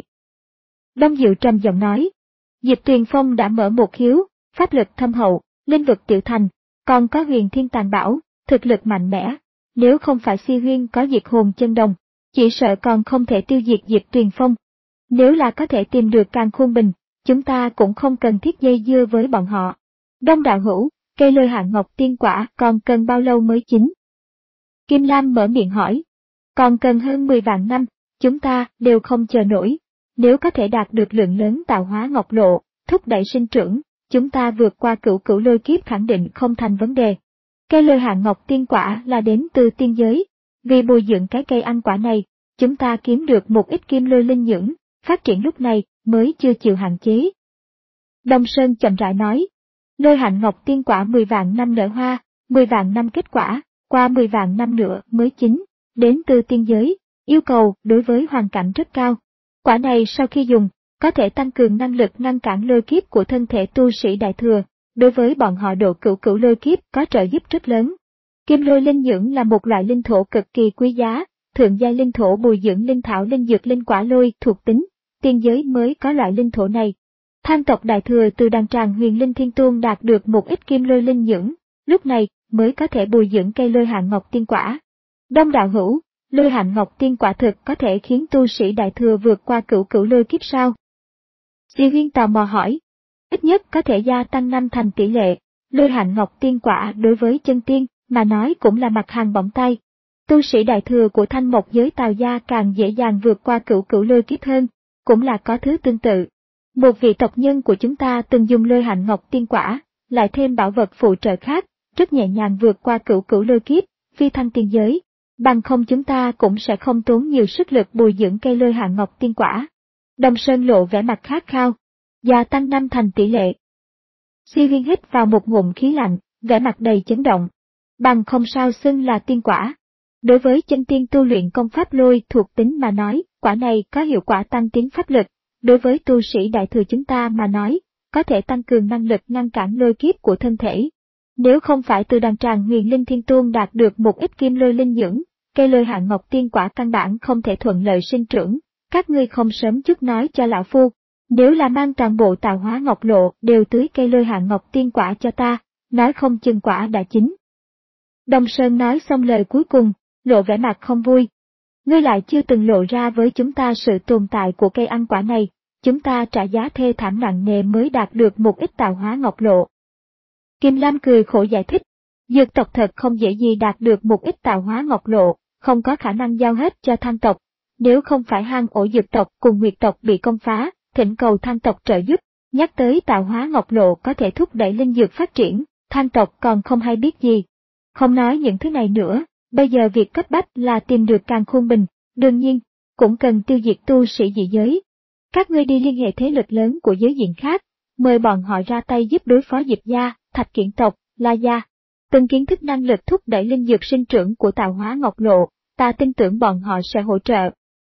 Đông Diệu trầm giọng nói, Diệp Tiền Phong đã mở một khiếu, pháp lực thâm hậu, linh vực tiểu thành, còn có huyền thiên tàn bảo, thực lực mạnh mẽ. Nếu không phải Si Huyên có diệt hồn chân đồng, chỉ sợ còn không thể tiêu diệt Diệp Tiền Phong. Nếu là có thể tìm được Càn Khôn Bình, chúng ta cũng không cần thiết dây dưa với bọn họ. Đông đạo hữu, cây lôi hạ ngọc tiên quả còn cần bao lâu mới chín? Kim Lam mở miệng hỏi. Còn cần hơn mười vạn năm, chúng ta đều không chờ nổi. Nếu có thể đạt được lượng lớn tạo hóa ngọc lộ, thúc đẩy sinh trưởng, chúng ta vượt qua cửu cửu lôi kiếp khẳng định không thành vấn đề. Cây lôi hạ ngọc tiên quả là đến từ tiên giới, vì bồi dưỡng cái cây ăn quả này, chúng ta kiếm được một ít kim lôi linh nhưỡng, phát triển lúc này mới chưa chịu hạn chế. Đông Sơn chậm rãi nói, lôi hạ ngọc tiên quả mười vạn năm nở hoa, mười vạn năm kết quả, qua mười vạn năm nữa mới chín, đến từ tiên giới, yêu cầu đối với hoàn cảnh rất cao. Quả này sau khi dùng, có thể tăng cường năng lực ngăn cản lôi kiếp của thân thể tu sĩ đại thừa. Đối với bọn họ độ cửu cửu lôi kiếp có trợ giúp rất lớn. Kim lôi linh nhưỡng là một loại linh thổ cực kỳ quý giá, thượng giai linh thổ bồi dưỡng linh thảo linh dược linh quả lôi thuộc tính, tiên giới mới có loại linh thổ này. Than tộc đại thừa từ đàn tràng huyền linh thiên tuôn đạt được một ít kim lôi linh nhưỡng, lúc này mới có thể bồi dưỡng cây lôi hạ ngọc tiên quả. Đông đạo hữu, lôi hạ ngọc tiên quả thực có thể khiến tu sĩ đại thừa vượt qua cửu cửu lôi kiếp sao? Si Huyên tò mò hỏi. Ít nhất có thể gia tăng năm thành tỷ lệ, lôi hạnh ngọc tiên quả đối với chân tiên, mà nói cũng là mặt hàng bỏng tay. Tu sĩ đại thừa của thanh mộc giới Tào gia càng dễ dàng vượt qua cửu cửu lôi kiếp hơn, cũng là có thứ tương tự. Một vị tộc nhân của chúng ta từng dùng lôi hạnh ngọc tiên quả, lại thêm bảo vật phụ trợ khác, rất nhẹ nhàng vượt qua cửu cửu lôi kiếp, phi thăng tiên giới. Bằng không chúng ta cũng sẽ không tốn nhiều sức lực bồi dưỡng cây lôi hạnh ngọc tiên quả. Đồng Sơn lộ vẻ mặt khát khao, gia tăng năm thành tỷ lệ. Si Huyên hít vào một ngụm khí lạnh, vẻ mặt đầy chấn động. Bằng không sao xưng là tiên quả. Đối với chân tiên tu luyện công pháp lôi thuộc tính mà nói, quả này có hiệu quả tăng tiến pháp lực. Đối với tu sĩ đại thừa chúng ta mà nói, có thể tăng cường năng lực ngăn cản lôi kiếp của thân thể. Nếu không phải từ đàn tràng Huyền Linh Thiên Tôn đạt được một ít kim lôi linh dưỡng, cây lôi hạnh ngọc tiên quả căn bản không thể thuận lợi sinh trưởng. Các ngươi không sớm chút nói cho lão phu, nếu là mang toàn bộ Tạo Hóa Ngọc Lộ đều tưới cây lôi hạnh ngọc tiên quả cho ta, nói không chừng quả đã chín. Đồng Sơn nói xong lời cuối cùng, lộ vẻ mặt không vui. Ngươi lại chưa từng lộ ra với chúng ta sự tồn tại của cây ăn quả này, chúng ta trả giá thê thảm nặng nề mới đạt được một ít Tạo Hóa Ngọc Lộ. Kim Lam cười khổ giải thích, dược tộc thật không dễ gì đạt được một ít Tạo Hóa Ngọc Lộ, không có khả năng giao hết cho Than tộc. Nếu không phải hang ổ dược tộc cùng Nguyệt tộc bị công phá, thỉnh cầu Than tộc trợ giúp, nhắc tới Tạo Hóa Ngọc Lộ có thể thúc đẩy linh dược phát triển, Than tộc còn không hay biết gì. Không nói những thứ này nữa, bây giờ việc cấp bách là tìm được Càn Khôn Bình, đương nhiên, cũng cần tiêu diệt tu sĩ dị giới. Các ngươi đi liên hệ thế lực lớn của giới diện khác, mời bọn họ ra tay giúp đối phó Diệp gia, Thạch Kiển tộc, La gia. Từng kiến thức năng lực thúc đẩy linh dược sinh trưởng của Tạo Hóa Ngọc Lộ, ta tin tưởng bọn họ sẽ hỗ trợ.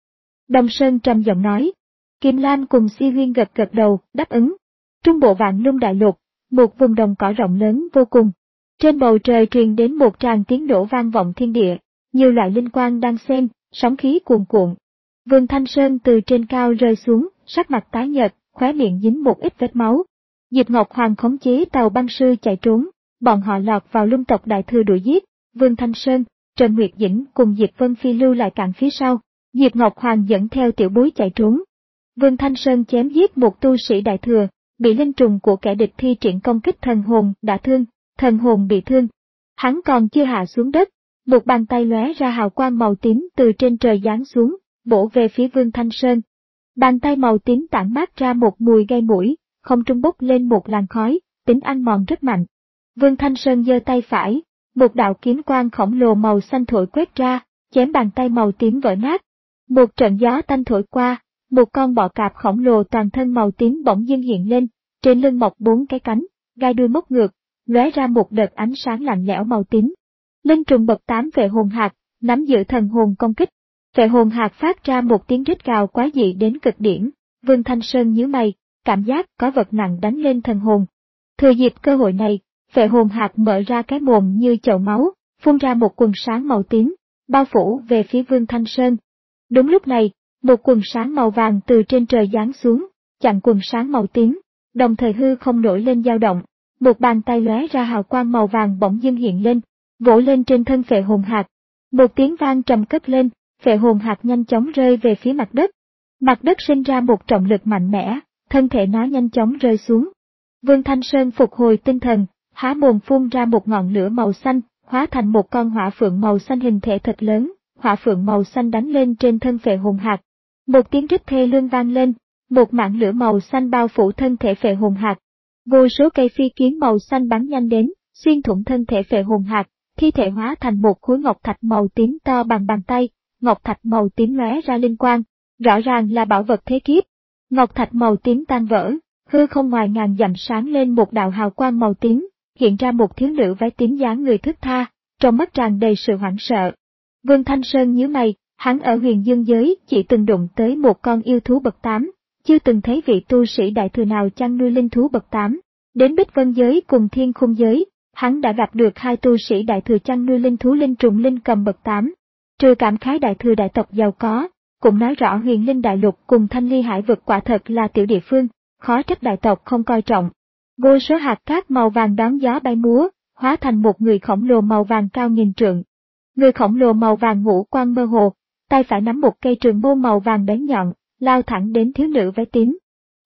Đồng Sơn trầm giọng nói. Kim Lam cùng Si Huyên gật gật đầu, đáp ứng. Trung bộ Vạn Lung Đại Lục, một vùng đồng cỏ rộng lớn vô cùng. Trên bầu trời truyền đến một tràng tiếng nổ vang vọng thiên địa, nhiều loại linh quang đang xen, sóng khí cuồn cuộn. Vương Thanh Sơn từ trên cao rơi xuống, sắc mặt tái nhợt, khóe miệng dính một ít vết máu. Diệp Ngọc Hoàng khống chế tàu băng sư chạy trốn, bọn họ lọt vào Lung tộc đại thừa đuổi giết. Vương Thanh Sơn, Trần Nguyệt Dĩnh cùng Diệp Vân Phi lưu lại cản phía sau. Diệp Ngọc Hoàng dẫn theo tiểu bối chạy trốn. Vương Thanh Sơn chém giết một tu sĩ đại thừa, bị linh trùng của kẻ địch thi triển công kích thần hồn đã thương, thần hồn bị thương. Hắn còn chưa hạ xuống đất, một bàn tay lóe ra hào quang màu tím từ trên trời giáng xuống, bổ về phía Vương Thanh Sơn. Bàn tay màu tím tản mát ra một mùi gây mũi, không trung bốc lên một làn khói, tính ăn mòn rất mạnh. Vương Thanh Sơn giơ tay phải, một đạo kiếm quang khổng lồ màu xanh thổi quét ra, chém bàn tay màu tím vỡ nát. Một trận gió tanh thổi qua, một con bọ cạp khổng lồ toàn thân màu tím bỗng dưng hiện lên, trên lưng mọc bốn cái cánh, gai đuôi móc ngược, lóe ra một đợt ánh sáng lạnh lẽo màu tím. Linh trùng bậc tám Phệ Hồn Hạc, nắm giữ thần hồn công kích. Phệ Hồn Hạc phát ra một tiếng rít gào quá dị đến cực điểm, Vương Thanh Sơn nhíu mày, cảm giác có vật nặng đánh lên thần hồn. Thừa dịp cơ hội này, Phệ Hồn Hạc mở ra cái mồm như chậu máu, phun ra một quần sáng màu tím, bao phủ về phía Vương Thanh Sơn. Đúng lúc này, một quần sáng màu vàng từ trên trời giáng xuống, chặn quần sáng màu tím, đồng thời hư không nổi lên dao động. Một bàn tay lóe ra hào quang màu vàng bỗng dưng hiện lên, vỗ lên trên thân Phệ Hồn Hạc. Một tiếng vang trầm cất lên, Phệ Hồn Hạc nhanh chóng rơi về phía mặt đất. Mặt đất sinh ra một trọng lực mạnh mẽ, thân thể nó nhanh chóng rơi xuống. Vương Thanh Sơn phục hồi tinh thần, há mồm phun ra một ngọn lửa màu xanh, hóa thành một con hỏa phượng màu xanh hình thể thật lớn. Hỏa phượng màu xanh đánh lên trên thân Phệ Hồn Hạc. Một tiếng rít thê lương vang lên, một mảng lửa màu xanh bao phủ thân thể Phệ Hồn Hạc. Vô số cây phi kiếm màu xanh bắn nhanh đến, xuyên thủng thân thể Phệ Hồn Hạc, thi thể hóa thành một khối ngọc thạch màu tím to bằng bàn tay, ngọc thạch màu tím lóe ra linh quang, rõ ràng là bảo vật thế kiếp. Ngọc thạch màu tím tan vỡ, hư không ngoài ngàn dặm sáng lên một đạo hào quang màu tím, hiện ra một thiếu nữ váy tím dáng người thướt tha, trong mắt tràn đầy sự hoảng sợ. Vương Thanh Sơn nhíu mày, hắn ở Huyền Dương giới chỉ từng đụng tới một con yêu thú bậc tám, chưa từng thấy vị tu sĩ đại thừa nào chăn nuôi linh thú bậc tám. Đến Bích Vân giới cùng Thiên Khung giới, hắn đã gặp được hai tu sĩ đại thừa chăn nuôi linh thú linh trùng linh cầm bậc tám. Trừ cảm khái đại thừa đại tộc giàu có, cũng nói rõ Huyền Linh đại lục cùng Thanh Ly hải vực quả thật là tiểu địa phương, khó trách đại tộc không coi trọng. Vô số hạt cát màu vàng đón gió bay múa, hóa thành một người khổng lồ màu vàng cao nghìn trượng. Người khổng lồ màu vàng ngũ quan mơ hồ, tay phải nắm một cây trường mâu màu vàng bén nhọn, lao thẳng đến thiếu nữ váy tím.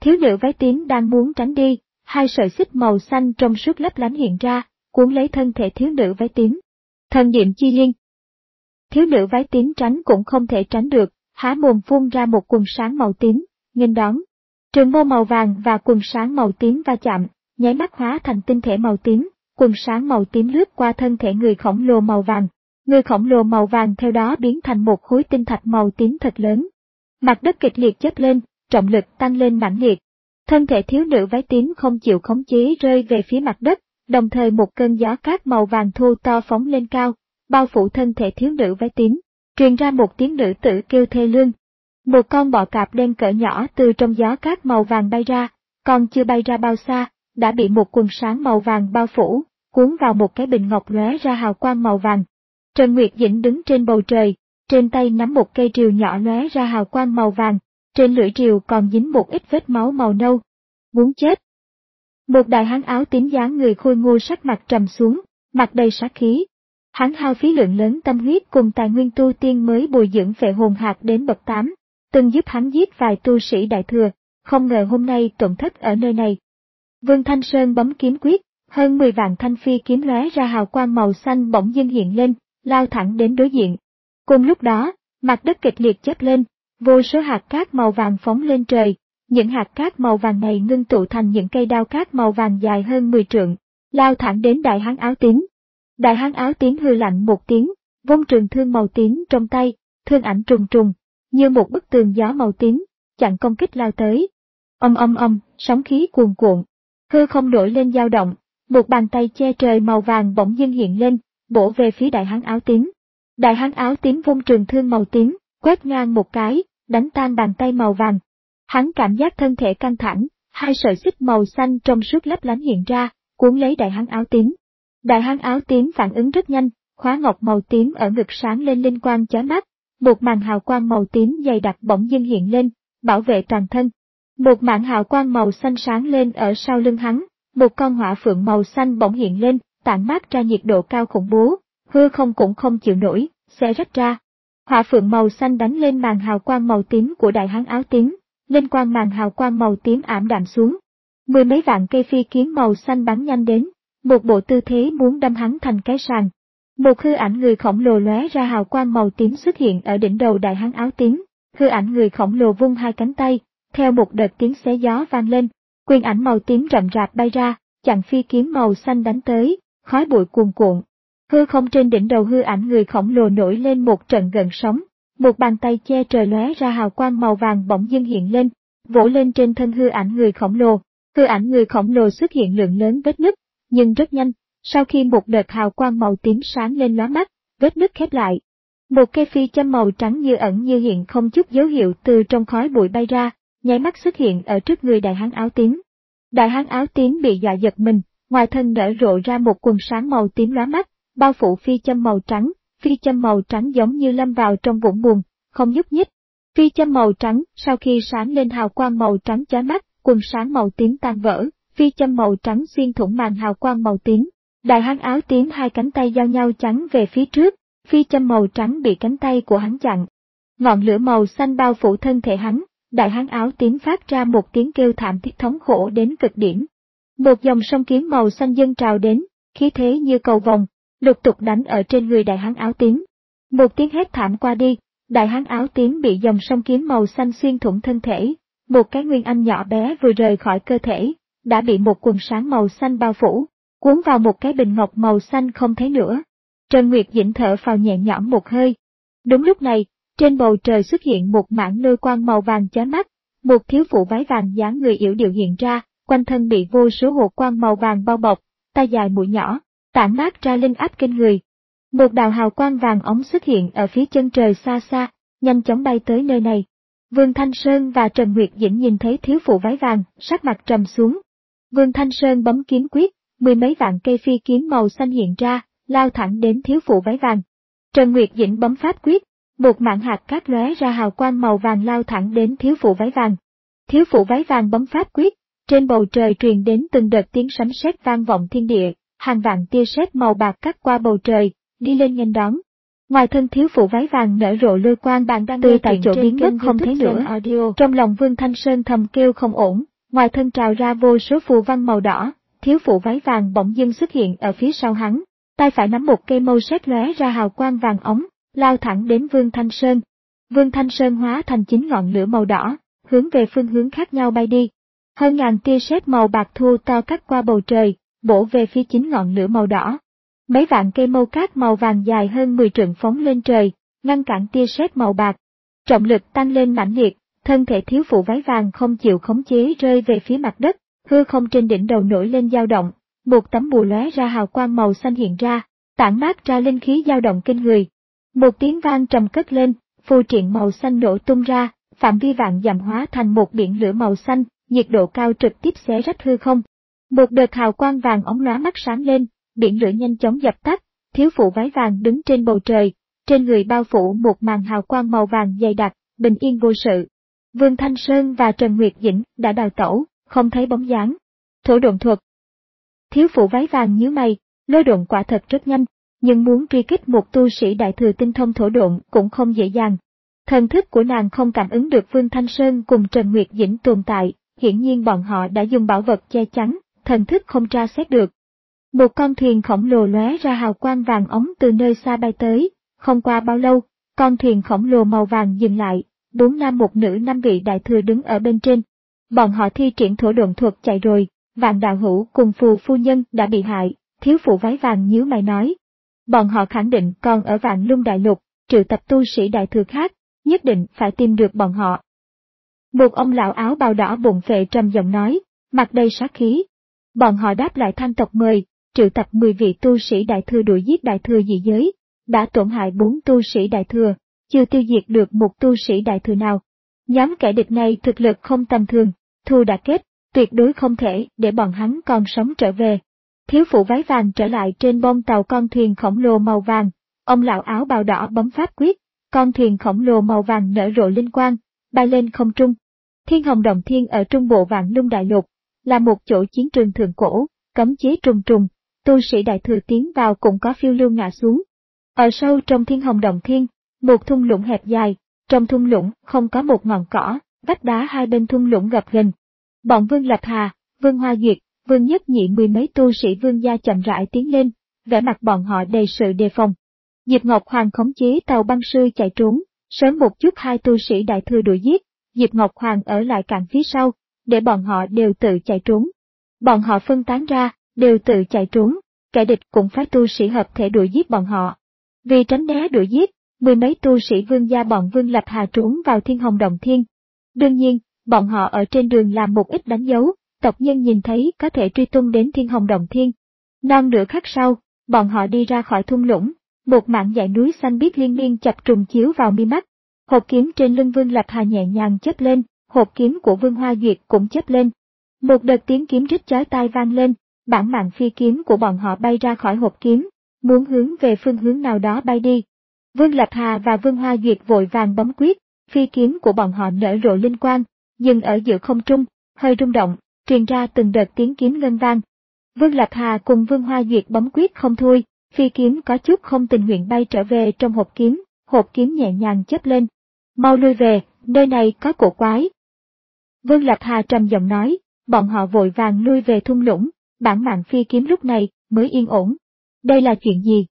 Thiếu nữ váy tím đang muốn tránh đi, hai sợi xích màu xanh trong suốt lấp lánh hiện ra, cuốn lấy thân thể thiếu nữ váy tím. Thần niệm chi liên. Thiếu nữ váy tím tránh cũng không thể tránh được, há mồm phun ra một quần sáng màu tím, nghênh đón. Trường mâu màu vàng và quần sáng màu tím va chạm, nháy mắt hóa thành tinh thể màu tím, quần sáng màu tím lướt qua thân thể người khổng lồ màu vàng. Người khổng lồ màu vàng theo đó biến thành một khối tinh thạch màu tím thật lớn. Mặt đất kịch liệt chớp lên, trọng lực tăng lên mãnh liệt. Thân thể thiếu nữ váy tím không chịu khống chế rơi về phía mặt đất, đồng thời một cơn gió cát màu vàng thô to phóng lên cao, bao phủ thân thể thiếu nữ váy tím, truyền ra một tiếng nữ tử kêu thê lương. Một con bọ cạp đen cỡ nhỏ từ trong gió cát màu vàng bay ra, còn chưa bay ra bao xa, đã bị một quần sáng màu vàng bao phủ, cuốn vào một cái bình ngọc lóe ra hào quang màu vàng. Trần Nguyệt Dĩnh đứng trên bầu trời, trên tay nắm một cây rìu nhỏ lóe ra hào quang màu vàng, trên lưỡi rìu còn dính một ít vết máu màu nâu. Muốn chết! Một đại hán áo tím dáng người khôi ngô sắc mặt trầm xuống, mặt đầy sát khí. Hắn hao phí lượng lớn tâm huyết cùng tài nguyên tu tiên mới bồi dưỡng phệ hồn hạt đến bậc tám, từng giúp hắn giết vài tu sĩ đại thừa, không ngờ hôm nay tổn thất ở nơi này. Vương Thanh Sơn bấm kiếm quyết, hơn mười vạn thanh phi kiếm lóe ra hào quang màu xanh bỗng dưng hiện lên, lao thẳng đến đối diện. Cùng lúc đó, mặt đất kịch liệt chớp lên, vô số hạt cát màu vàng phóng lên trời, những hạt cát màu vàng này ngưng tụ thành những cây đao cát màu vàng dài hơn mười trượng, lao thẳng đến đại hán áo tím. Đại hán áo tím hừ lạnh một tiếng, vung trường thương màu tím trong tay, thương ảnh trùng trùng, như một bức tường gió màu tím, chặn công kích lao tới. Ầm ầm ầm, sóng khí cuồn cuộn, hư không nổi lên dao động, một bàn tay che trời màu vàng bỗng dưng hiện lên, bổ về phía đại hán áo tím. Đại hán áo tím vung trường thương màu tím, quét ngang một cái, đánh tan bàn tay màu vàng. Hắn cảm giác thân thể căng thẳng, hai sợi xích màu xanh trong suốt lấp lánh hiện ra, cuốn lấy đại hán áo tím. Đại hán áo tím phản ứng rất nhanh, khóa ngọc màu tím ở ngực sáng lên linh quang chói mắt, một màn hào quang màu tím dày đặc bỗng dưng hiện lên, bảo vệ toàn thân. Một màn hào quang màu xanh sáng lên ở sau lưng hắn, một con hỏa phượng màu xanh bỗng hiện lên, tản mát ra nhiệt độ cao khủng bố, hư không cũng không chịu nổi, xé rách ra. Hỏa phượng màu xanh đánh lên màn hào quang màu tím của đại hán áo tím, linh quang màn hào quang màu tím ảm đạm xuống. Mười mấy vạn cây phi kiếm màu xanh bắn nhanh đến, một bộ tư thế muốn đâm hắn thành cái sàng. Một hư ảnh người khổng lồ lóe ra hào quang màu tím xuất hiện ở đỉnh đầu đại hán áo tím, hư ảnh người khổng lồ vung hai cánh tay, theo một đợt tiếng xé gió vang lên, quyền ảnh màu tím rậm rạp bay ra, chặn phi kiếm màu xanh đánh tới, khói bụi cuồn cuộn. Hư không trên đỉnh đầu hư ảnh người khổng lồ nổi lên một trận gợn sóng, một bàn tay che trời lóe ra hào quang màu vàng bỗng dưng hiện lên, vỗ lên trên thân hư ảnh người khổng lồ. Hư ảnh người khổng lồ xuất hiện lượng lớn vết nứt, nhưng rất nhanh, sau khi một đợt hào quang màu tím sáng lên lóa mắt, vết nứt khép lại. Một cây phi châm màu trắng như ẩn như hiện không chút dấu hiệu từ trong khói bụi bay ra, nháy mắt xuất hiện ở trước người đại hán áo tím. Đại hán áo tím bị dọa giật mình, ngoài thân nở rộ ra một quần sáng màu tím lóa mắt, bao phủ phi châm màu trắng, phi châm màu trắng giống như lâm vào trong vũng bùn, không nhúc nhích. Phi châm màu trắng sau khi sáng lên hào quang màu trắng chói mắt, quần sáng màu tím tan vỡ, phi châm màu trắng xuyên thủng màn hào quang màu tím. Đại hán áo tím hai cánh tay giao nhau chắn về phía trước, phi châm màu trắng bị cánh tay của hắn chặn. Ngọn lửa màu xanh bao phủ thân thể hắn, đại hán áo tím phát ra một tiếng kêu thảm thiết thống khổ đến cực điểm. Một dòng sông kiếm màu xanh dâng trào đến, khí thế như cầu vồng, lục tục đánh ở trên người đại hán áo tím. Một tiếng hét thảm qua đi, đại hán áo tím bị dòng sông kiếm màu xanh xuyên thủng thân thể, một cái nguyên anh nhỏ bé vừa rời khỏi cơ thể, đã bị một quần sáng màu xanh bao phủ, cuốn vào một cái bình ngọc màu xanh không thấy nữa. Trần Nguyệt Dĩnh thở phào nhẹ nhõm một hơi. Đúng lúc này, trên bầu trời xuất hiện một mảng lôi quang màu vàng chói mắt, một thiếu phụ váy vàng dáng người yểu điệu hiện ra, quanh thân bị vô số hồ quang màu vàng bao bọc, tay dài mũi nhỏ, tản mát ra linh áp kinh người. Một đạo hào quang vàng óng xuất hiện ở phía chân trời xa xa, nhanh chóng bay tới nơi này. Vương Thanh Sơn và Trần Nguyệt Dĩnh nhìn thấy thiếu phụ váy vàng, sắc mặt trầm xuống. Vương Thanh Sơn bấm kiếm quyết, mười mấy vạn cây phi kiếm màu xanh hiện ra, lao thẳng đến thiếu phụ váy vàng. Trần Nguyệt Dĩnh bấm pháp quyết, một mảng hạt cát lóe ra hào quang màu vàng lao thẳng đến thiếu phụ váy vàng. Thiếu phụ váy vàng bấm pháp quyết, trên bầu trời truyền đến từng đợt tiếng sấm sét vang vọng thiên địa, hàng vạn tia sét màu bạc cắt qua bầu trời, đi lên nghênh đón. Ngoài thân thiếu phụ váy vàng nở rộ lôi quang, bạn đang từ tại chỗ biến mất không thấy nữa. Trong lòng Vương Thanh Sơn thầm kêu không ổn, Ngoài thân trào ra vô số phù văn màu đỏ, thiếu phụ váy vàng bỗng dưng xuất hiện ở phía sau hắn, tay phải nắm một cây mâu sét lóe ra hào quang vàng óng, lao thẳng đến Vương Thanh Sơn. Vương Thanh Sơn hóa thành chín ngọn lửa màu đỏ, hướng về phương hướng khác nhau bay đi. Hơn ngàn tia sét màu bạc thu to cắt qua bầu trời, bổ về phía chín ngọn lửa màu đỏ. Mấy vạn cây mâu cát màu vàng dài hơn mười trượng phóng lên trời, ngăn cản tia sét màu bạc. Trọng lực tăng lên mãnh liệt, thân thể thiếu phụ váy vàng không chịu khống chế rơi về phía mặt đất, hư không trên đỉnh đầu nổi lên dao động, một tấm bùa lóe ra hào quang màu xanh hiện ra, tản mát ra linh khí dao động kinh người. Một tiếng vang trầm cất lên, phù triện màu xanh nổ tung ra, phạm vi vạn dặm hóa thành một biển lửa màu xanh, nhiệt độ cao trực tiếp xé rách hư không. Một đợt hào quang vàng óng lóa mắt sáng lên, biển lửa nhanh chóng dập tắt, thiếu phụ váy vàng đứng trên bầu trời, trên người bao phủ một màn hào quang màu vàng dày đặc, bình yên vô sự. Vương Thanh Sơn và Trần Nguyệt Dĩnh đã đào tẩu, không thấy bóng dáng. Thổ độn thuật. Thiếu phụ váy vàng nhíu mày, lôi độn quả thật rất nhanh, nhưng muốn truy kích một tu sĩ đại thừa tinh thông thổ độn cũng không dễ dàng. Thần thức của nàng không cảm ứng được Vương Thanh Sơn cùng Trần Nguyệt Dĩnh tồn tại, hiển nhiên bọn họ đã dùng bảo vật che chắn, thần thức không tra xét được. Một con thuyền khổng lồ lóe ra hào quang vàng óng từ nơi xa bay tới, không qua bao lâu, con thuyền khổng lồ màu vàng dừng lại, bốn nam một nữ năm vị đại thừa đứng ở bên trên. Bọn họ thi triển thổ độn thuật chạy rồi, Vạn đạo hữu cùng Phù phu nhân đã bị hại, thiếu phụ váy vàng nhíu mày nói. Bọn họ khẳng định còn ở Vạn Lung Đại Lục, triệu tập tu sĩ đại thừa khác, nhất định phải tìm được bọn họ. Một ông lão áo bào đỏ bụng phệ trầm giọng nói, mặt đầy sát khí. Bọn họ đáp lại thanh tộc mời, triệu tập mười vị tu sĩ đại thừa đuổi giết đại thừa dị giới, đã tổn hại bốn tu sĩ đại thừa, chưa tiêu diệt được một tu sĩ đại thừa nào. Nhóm kẻ địch này thực lực không tầm thường, thù đã kết, tuyệt đối không thể để bọn hắn còn sống trở về. Thiếu phụ váy vàng trở lại trên bông tàu con thuyền khổng lồ màu vàng, ông lão áo bào đỏ bấm pháp quyết, con thuyền khổng lồ màu vàng nở rộ linh quang, bay lên không trung. Thiên Hồng Động Thiên ở trung bộ Vạn Lung Đại Lục, là một chỗ chiến trường thượng cổ, cấm chế trùng trùng, tu sĩ đại thừa tiến vào cũng có phiêu lưu ngã xuống. Ở sâu trong Thiên Hồng Động Thiên, một thung lũng hẹp dài, trong thung lũng không có một ngọn cỏ, vách đá hai bên thung lũng gập ghềnh. Bọn Vương Lập Hà, Vương Hoa Duyệt, Vương Nhất Nhị mười mấy tu sĩ Vương gia chậm rãi tiến lên, vẻ mặt bọn họ đầy sự đề phòng. Diệp Ngọc Hoàng khống chế tàu băng sư chạy trốn, sớm một chút hai tu sĩ đại thừa đuổi giết, Diệp Ngọc Hoàng ở lại cản phía sau, để bọn họ đều tự chạy trốn. Bọn họ phân tán ra, đều tự chạy trốn, kẻ địch cũng phải tu sĩ hợp thể đuổi giết bọn họ. Vì tránh né đuổi giết, mười mấy tu sĩ Vương gia bọn Vương Lập Hà trốn vào Thiên Hồng Động Thiên. Đương nhiên, bọn họ ở trên đường làm một ít đánh dấu, tộc nhân nhìn thấy có thể truy tung đến Thiên Hồng Động Thiên. Non nửa khắc sau, bọn họ đi ra khỏi thung lũng, một mảng dãy núi xanh biếc liên miên chập trùng chiếu vào mi mắt. Hộp kiếm trên lưng Vương Lập Hà nhẹ nhàng chớp lên, hộp kiếm của Vương Hoa Duyệt cũng chớp lên. Một đợt tiếng kiếm rít chói tai vang lên, bản mạng phi kiếm của bọn họ bay ra khỏi hộp kiếm, muốn hướng về phương hướng nào đó bay đi. Vương Lập Hà và Vương Hoa Duyệt vội vàng bấm quyết, phi kiếm của bọn họ nở rộ linh quang, dừng ở giữa không trung, hơi rung động, truyền ra từng đợt tiếng kiếm ngân vang. Vương Lập Hà cùng Vương Hoa Duyệt bấm quyết không thôi, phi kiếm có chút không tình nguyện bay trở về trong hộp kiếm, hộp kiếm nhẹ nhàng chớp lên. Mau lui về, nơi này có cổ quái. Vương Lập Hà trầm giọng nói, bọn họ vội vàng lui về thung lũng, bản mạng phi kiếm lúc này mới yên ổn. Đây là chuyện gì?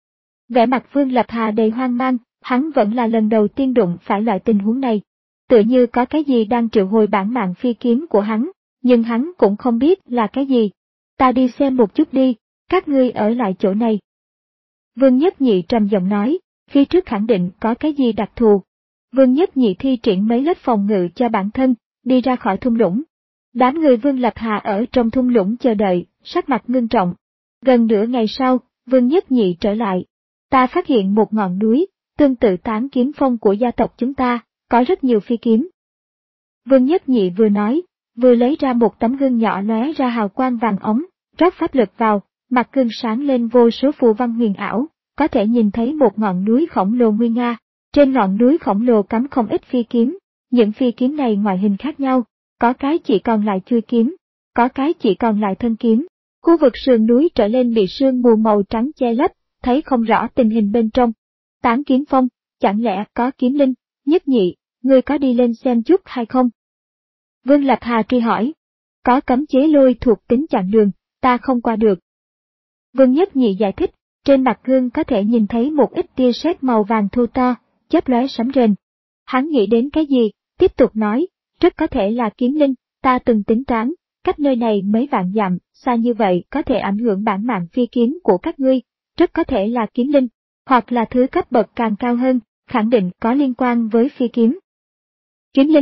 Vẻ mặt Vương Lập Hà đầy hoang mang, hắn vẫn là lần đầu tiên đụng phải loại tình huống này. Tựa như có cái gì đang triệu hồi bản mạng phi kiếm của hắn, nhưng hắn cũng không biết là cái gì. Ta đi xem một chút đi, các ngươi ở lại chỗ này. Vương Nhất Nhị trầm giọng nói, phía trước khẳng định có cái gì đặc thù. Vương Nhất Nhị thi triển mấy lớp phòng ngự cho bản thân, đi ra khỏi thung lũng. Đám người Vương Lập Hà ở trong thung lũng chờ đợi, sắc mặt ngưng trọng. Gần nửa ngày sau, Vương Nhất Nhị trở lại. Ta phát hiện một ngọn núi, tương tự tán kiếm phong của gia tộc chúng ta, có rất nhiều phi kiếm. Vương Nhất Nhị vừa nói, vừa lấy ra một tấm gương nhỏ lóe ra hào quang vàng ống, rót pháp lực vào, mặt gương sáng lên vô số phù văn huyền ảo, có thể nhìn thấy một ngọn núi khổng lồ nguy nga. Trên ngọn núi khổng lồ cắm không ít phi kiếm, những phi kiếm này ngoại hình khác nhau, có cái chỉ còn lại chuôi kiếm, có cái chỉ còn lại thân kiếm. Khu vực sườn núi trở lên bị sương mù màu trắng che lấp, thấy không rõ tình hình bên trong. Tán kiếm phong, chẳng lẽ có kiếm linh? Nhất Nhị, ngươi có đi lên xem chút hay không? Vương Lập Hà truy hỏi, có cấm chế lôi thuộc tính chặn đường, ta không qua được. Vương Nhất Nhị giải thích, trên mặt gương có thể nhìn thấy một ít tia sét màu vàng thô to, chớp lóe sấm rền. Hắn nghĩ đến cái gì, tiếp tục nói, rất có thể là kiếm linh, ta từng tính toán, cách nơi này mấy vạn dặm, xa như vậy có thể ảnh hưởng bản mạng phi kiếm của các ngươi, rất có thể là kiếm linh, hoặc là thứ cấp bậc càng cao hơn, khẳng định có liên quan với phi kiếm. Kiếm linh.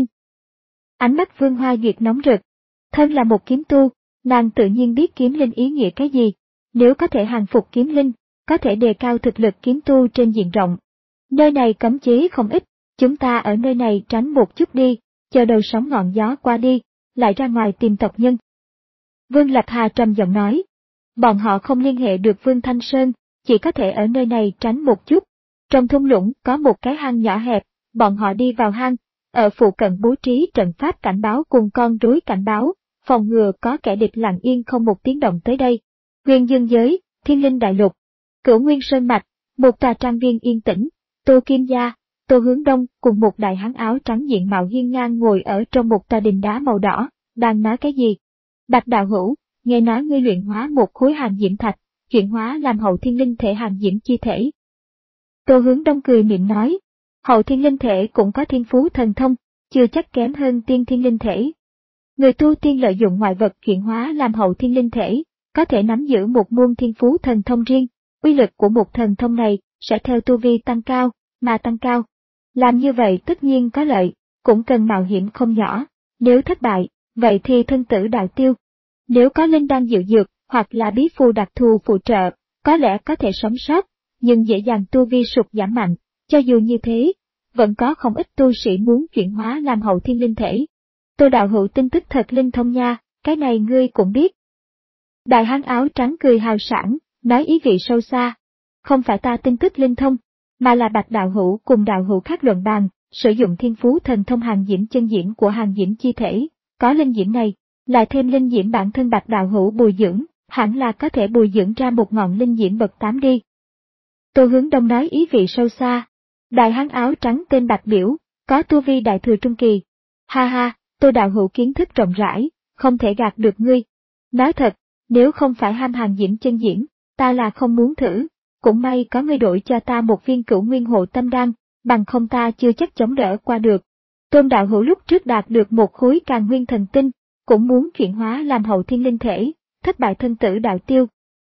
Ánh mắt Vương Hoa Duyệt nóng rực. Thân là một kiếm tu, nàng tự nhiên biết kiếm linh ý nghĩa cái gì. Nếu có thể hàng phục kiếm linh, có thể đề cao thực lực kiếm tu trên diện rộng. Nơi này cấm chế không ít, chúng ta ở nơi này tránh một chút đi, chờ đầu sóng ngọn gió qua đi, lại ra ngoài tìm tộc nhân. Vương Lập Hà trầm giọng nói. Bọn họ không liên hệ được Vương Thanh Sơn, chỉ có thể ở nơi này tránh một chút. Trong thung lũng có một cái hang nhỏ hẹp, bọn họ đi vào hang, ở phụ cận bố trí trận pháp cảnh báo cùng con rối cảnh báo, phòng ngừa có kẻ địch lặng yên không một tiếng động tới đây. Huyền Dương Giới, Thiên Linh Đại Lục, Cửu Nguyên Sơn Mạch, một tòa trang viên yên tĩnh, Tô Kim Gia, Tô Hướng Đông cùng một đại hán áo trắng diện mạo hiên ngang ngồi ở trong một tòa đình đá màu đỏ, đang nói cái gì? Bạch đạo hữu, nghe nói ngươi luyện hóa một khối hàn diễm thạch, chuyển hóa làm hậu thiên linh thể hàn diễm chi thể. Tô Hướng Đông cười miệng nói, hậu thiên linh thể cũng có thiên phú thần thông, chưa chắc kém hơn tiên thiên linh thể. Người tu tiên lợi dụng ngoại vật chuyển hóa làm hậu thiên linh thể, có thể nắm giữ một môn thiên phú thần thông riêng, uy lực của một thần thông này sẽ theo tu vi tăng cao, mà tăng cao. Làm như vậy tất nhiên có lợi, cũng cần mạo hiểm không nhỏ, nếu thất bại, vậy thì thân tử đạo tiêu. Nếu có linh đan diệu dược, hoặc là bí phù đặc thù phụ trợ, có lẽ có thể sống sót, nhưng dễ dàng tu vi sụt giảm mạnh, cho dù như thế, vẫn có không ít tu sĩ muốn chuyển hóa làm hậu thiên linh thể. Tô đạo hữu tin tức thật linh thông nha, cái này ngươi cũng biết. Đại hán áo trắng cười hào sảng, nói ý vị sâu xa. Không phải ta tin tức linh thông, mà là Bạch đạo hữu cùng đạo hữu khác luận bàn, sử dụng thiên phú thần thông hàng diễm chân diễm của hàng diễm chi thể, có linh diễm này, lại thêm linh diễm bản thân Bạch đạo hữu bồi dưỡng, hẳn là có thể bồi dưỡng ra một ngọn linh diễm bậc tám đi. Tô Hướng Đông nói ý vị sâu xa. Đại hán áo trắng tên Bạch Biểu, có tu vi đại thừa trung kỳ. Ha ha, Tô đạo hữu kiến thức rộng rãi, không thể gạt được ngươi. Nói thật, nếu không phải ham hàng diễm chân diễm, ta là không muốn thử, cũng may có ngươi đổi cho ta một viên cửu nguyên hộ tâm đan, bằng không ta chưa chắc chống đỡ qua được. Tôn đạo hữu lúc trước đạt được một khối càn nguyên thần tinh, cũng muốn chuyển hóa làm hậu thiên linh thể, thất bại thân tử đạo tiêu.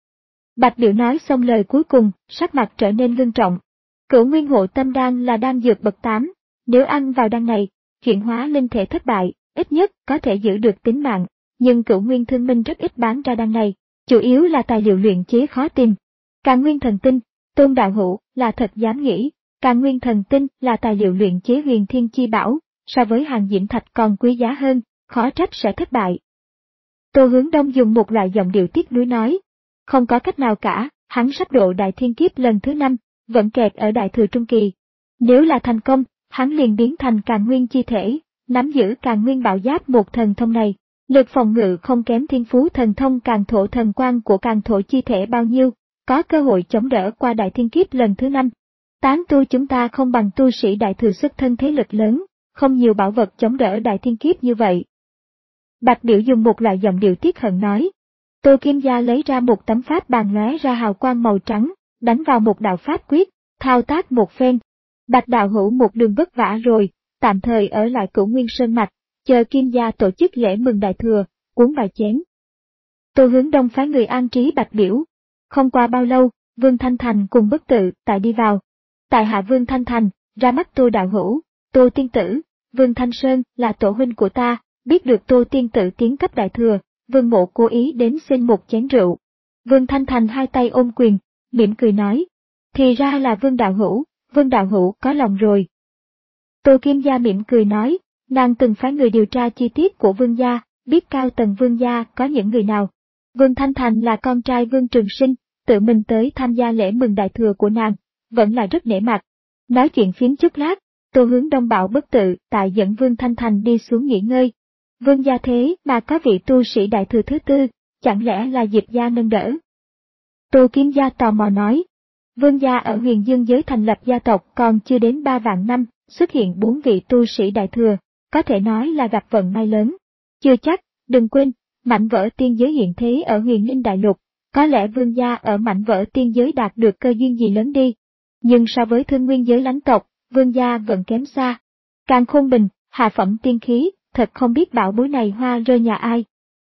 Bạch Biểu nói xong lời cuối cùng, sắc mặt trở nên ngưng trọng. Cửu nguyên hộ tâm đan là đan dược bậc tám, nếu ăn vào đan này, chuyển hóa linh thể thất bại, ít nhất có thể giữ được tính mạng, nhưng cửu nguyên thương minh rất ít bán ra đan này, chủ yếu là tài liệu luyện chế khó tìm. Càn nguyên thần tinh, Tôn đạo hữu là thật dám nghĩ, Càn nguyên thần tinh là tài liệu luyện chế huyền thiên chi bảo, so với hàng diễm thạch còn quý giá hơn, khó trách sẽ thất bại. Tô Hướng Đông dùng một loại giọng điệu tiếc nuối nói, không có cách nào cả, hắn sắp độ đại thiên kiếp lần thứ năm, vẫn kẹt ở đại thừa trung kỳ. Nếu là thành công, hắn liền biến thành Càn nguyên chi thể, nắm giữ Càn nguyên bảo giáp một thần thông này, lực phòng ngự không kém thiên phú thần thông Càn thổ thần quang của Càn thổ chi thể bao nhiêu, có cơ hội chống đỡ qua đại thiên kiếp lần thứ năm. Tán tu chúng ta không bằng tu sĩ đại thừa xuất thân thế lực lớn, không nhiều bảo vật chống đỡ đại thiên kiếp như vậy. Bạch Biểu dùng một loại giọng điệu tiếc hận nói. Tô Kim Gia lấy ra một tấm pháp bàn lóe ra hào quang màu trắng, đánh vào một đạo pháp quyết, thao tác một phen. Bạch đạo hữu một đường vất vả rồi, tạm thời ở lại Cửu Nguyên Sơn Mạch, chờ Kim Gia tổ chức lễ mừng đại thừa, uống vài chén. Tô Hướng Đông phái người an trí Bạch Biểu. Không qua bao lâu, Vương Thanh Thành cùng Bất Tự tại đi vào. Tại hạ Vương Thanh Thành, ra mắt Tô đạo hữu, Tô tiên tử, Vương Thanh Sơn là tổ huynh của ta, biết được Tô tiên tử tiến cấp đại thừa, Vương Mộ cố ý đến xin một chén rượu. Vương Thanh Thành hai tay ôm quyền, mỉm cười nói, thì ra là Vương đạo hữu, Vương đạo hữu có lòng rồi. Tô Kim Gia mỉm cười nói, nàng từng phái người điều tra chi tiết của Vương gia, biết cao tầng Vương gia có những người nào. Vương Thanh Thành là con trai Vương Trường Sinh, tự mình tới tham gia lễ mừng đại thừa của nàng, vẫn là rất nể mặt. Nói chuyện phiếm chút lát, Tô Hướng Đông bảo Bất Tự tại dẫn Vương Thanh Thành đi xuống nghỉ ngơi. Vương gia thế mà có vị tu sĩ đại thừa thứ tư, chẳng lẽ là Diệp gia nâng đỡ? Tô Kiếm Gia tò mò nói, Vương gia ở Huyền Dương giới thành lập gia tộc còn chưa đến ba vạn năm, xuất hiện bốn vị tu sĩ đại thừa, có thể nói là gặp vận may lớn. Chưa chắc, đừng quên, mảnh vỡ tiên giới hiện thế ở Huyền Linh Đại Lục, có lẽ vương gia ở mảnh vỡ tiên giới đạt được cơ duyên gì lớn đi. Nhưng so với Thương Nguyên giới lãnh tộc, vương gia vẫn kém xa. Càn Khôn Bình, hạ phẩm tiên khí, thật không biết bảo bối này hoa rơi nhà ai.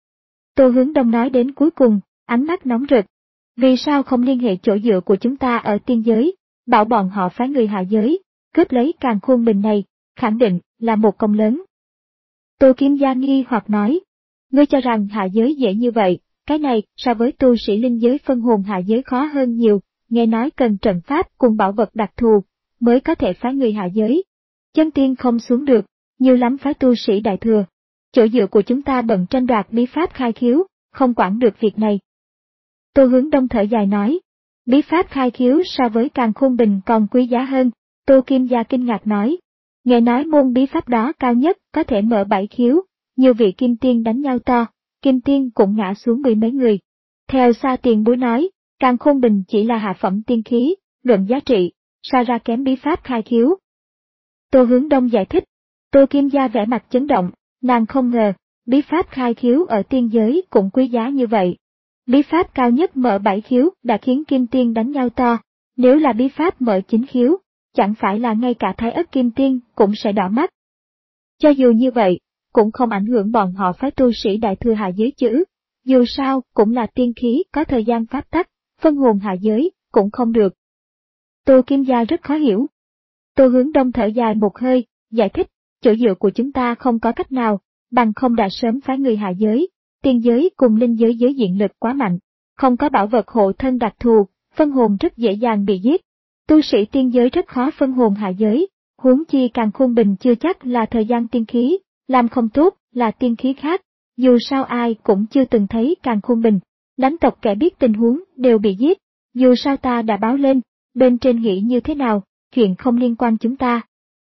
Tô Hướng Đông nói đến cuối cùng, ánh mắt nóng rực. Vì sao không liên hệ chỗ dựa của chúng ta ở tiên giới, bảo bọn họ phái người hạ giới, cướp lấy Càn Khôn Bình này, khẳng định là một công lớn. Tô Kiếm Gia nghi hoặc nói, ngươi cho rằng hạ giới dễ như vậy, cái này so với tu sĩ linh giới phân hồn hạ giới khó hơn nhiều, nghe nói cần trận pháp cùng bảo vật đặc thù, mới có thể phái người hạ giới. Chân tiên không xuống được, nhiều lắm phái tu sĩ đại thừa. Chỗ dựa của chúng ta bận tranh đoạt bí pháp khai khiếu, không quản được việc này. Tô Hướng Đông thở dài nói, bí pháp khai khiếu so với Càn Khôn Bình còn quý giá hơn. Tô Kim Gia kinh ngạc nói, nghe nói môn bí pháp đó cao nhất có thể mở bảy khiếu, nhiều vị kim tiên đánh nhau to, kim tiên cũng ngã xuống mười mấy người. Theo Sa Tiền Bối nói, Càn Khôn Bình chỉ là hạ phẩm tiên khí, luận giá trị, so ra kém bí pháp khai khiếu. Tô Hướng Đông giải thích, Tô Kim Gia vẻ mặt chấn động, nàng không ngờ, bí pháp khai khiếu ở tiên giới cũng quý giá như vậy. Bí pháp cao nhất mở bảy khiếu đã khiến kim tiên đánh nhau to, nếu là bí pháp mở chín khiếu, chẳng phải là ngay cả Thái Ất kim tiên cũng sẽ đỏ mắt. Cho dù như vậy, cũng không ảnh hưởng bọn họ phái tu sĩ đại thừa hạ giới chứ, dù sao cũng là tiên khí có thời gian pháp tắc, phân hồn hạ giới cũng không được. Tô Kim Gia rất khó hiểu. Tô Hướng Đông thở dài một hơi, giải thích, chỗ dựa của chúng ta không có cách nào, bằng không đã sớm phái người hạ giới, tiên giới cùng linh giới giới diện lực quá mạnh, không có bảo vật hộ thân đặc thù, phân hồn rất dễ dàng bị giết. Tu sĩ tiên giới rất khó phân hồn hạ giới, huống chi Càn Khôn Bình chưa chắc là thời gian tiên khí, làm không tốt là tiên khí khác, dù sao ai cũng chưa từng thấy Càn Khôn Bình, lãnh tộc kẻ biết tình huống đều bị giết, dù sao ta đã báo lên, bên trên nghĩ như thế nào, chuyện không liên quan chúng ta.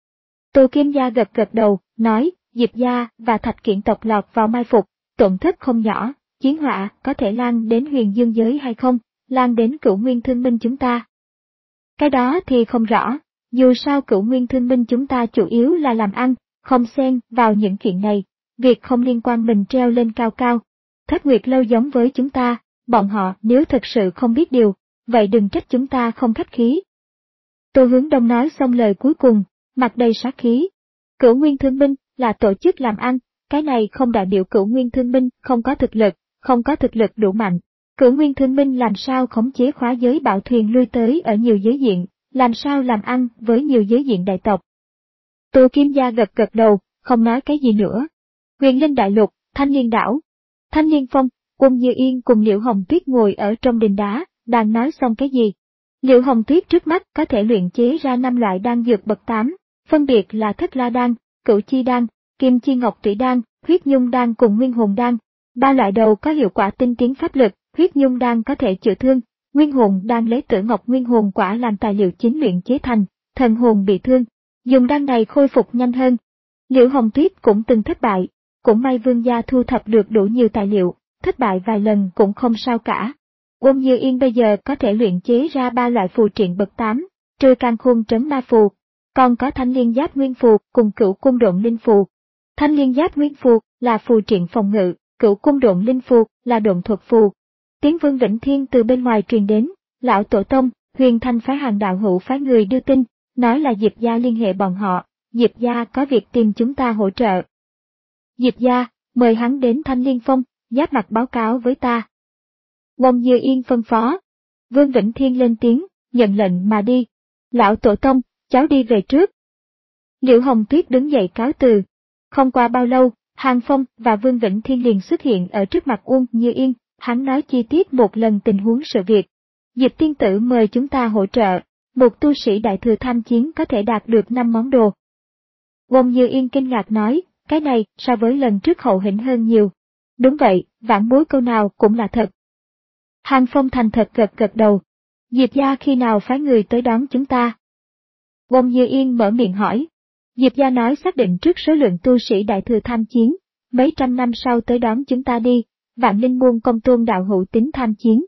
Tô Kim Gia gật gật đầu, nói, Diệp gia và Thạch Kiện tộc lọt vào mai phục, tổn thất không nhỏ, chiến họa có thể lan đến huyền dương giới hay không, lan đến Cửu Nguyên Thương Minh chúng ta. Cái đó thì không rõ, dù sao Cửu Nguyên Thương Minh chúng ta chủ yếu là làm ăn, không xen vào những chuyện này, việc không liên quan mình treo lên cao cao. Thất Nguyệt Lâu giống với chúng ta, bọn họ nếu thật sự không biết điều, vậy đừng trách chúng ta không khách khí. Tô Hướng Đông nói xong lời cuối cùng, mặt đầy sát khí. Cửu Nguyên Thương Minh là tổ chức làm ăn, cái này không đại biểu Cửu Nguyên Thương Minh không có thực lực, không có thực lực đủ mạnh. Cửu Nguyên Thương Minh làm sao khống chế khóa giới bảo thuyền lui tới ở nhiều giới diện, làm sao làm ăn với nhiều giới diện đại tộc. Tô Kim Gia gật gật đầu, không nói cái gì nữa. Huyền Linh Đại Lục, Thanh Liên Đảo. Thanh Liên Phong, Quân Như Yên cùng Liễu Hồng Tuyết ngồi ở trong đình đá, đang nói xong cái gì. Liễu Hồng Tuyết trước mắt có thể luyện chế ra năm loại đan dược bậc tám, phân biệt là Thất La Đan, Cửu Chi Đan, Kim Chi Ngọc Tủy Đan, Huyết Nhung Đan cùng Nguyên Hồn Đan. Ba loại đầu có hiệu quả tinh tiến pháp lực, Huyết Nhung Đan có thể chữa thương, Nguyên Hồn Đan lấy Tử Ngọc Nguyên Hồn quả làm tài liệu chính luyện chế thành, thần hồn bị thương, dùng đan này khôi phục nhanh hơn. Liễu Hồng Tuyết cũng từng thất bại, cũng may vương gia thu thập được đủ nhiều tài liệu, thất bại vài lần cũng không sao cả. Quân Như Yên bây giờ có thể luyện chế ra ba loại phù triện bậc tám, trừ Càn Khôn Trấn Ma Phù, còn có Thanh Liên Giáp Nguyên Phù cùng Cửu Cung Độn Linh Phù. Thanh Liên Giáp Nguyên Phù là phù triện phòng ngự, Cửu Cung Độn Linh Phù là độn thuật phù. Tiếng Vương Vĩnh Thiên từ bên ngoài truyền đến, lão tổ tông, Huyền Thanh phái hàng đạo hữu phái người đưa tin, nói là Diệp gia liên hệ bọn họ, Diệp gia có việc tìm chúng ta hỗ trợ. Diệp gia, mời hắn đến Thanh Liên Phong, giáp mặt báo cáo với ta. Quân Như Yên phân phó. Vương Vĩnh Thiên lên tiếng, nhận lệnh mà đi. Lão tổ tông, cháu đi về trước. Liễu Hồng Tuyết đứng dậy cáo từ. Không qua bao lâu, Hàng Phong và Vương Vĩnh Thiên liền xuất hiện ở trước mặt Uông Như Yên, hắn nói chi tiết một lần tình huống sự việc. Diệp tiên tử mời chúng ta hỗ trợ, một tu sĩ đại thừa tham chiến có thể đạt được năm món đồ. Uông Như Yên kinh ngạc nói, cái này so với lần trước hậu hĩnh hơn nhiều. Đúng vậy, vãn bối câu nào cũng là thật. Hàng Phong thành thật gật gật đầu. Diệp gia khi nào phái người tới đón chúng ta? Uông Như Yên mở miệng hỏi. Diệp gia nói xác định trước số lượng tu sĩ đại thừa tham chiến, mấy trăm năm sau tới đón chúng ta đi, Vạn Linh Môn Công Tôn đạo hữu tính tham chiến.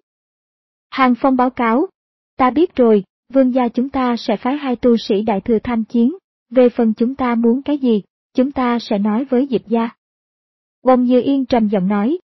Hàng Phong báo cáo, ta biết rồi, vương gia chúng ta sẽ phái hai tu sĩ đại thừa tham chiến, về phần chúng ta muốn cái gì, chúng ta sẽ nói với Diệp gia. Uông Như Yên trầm giọng nói,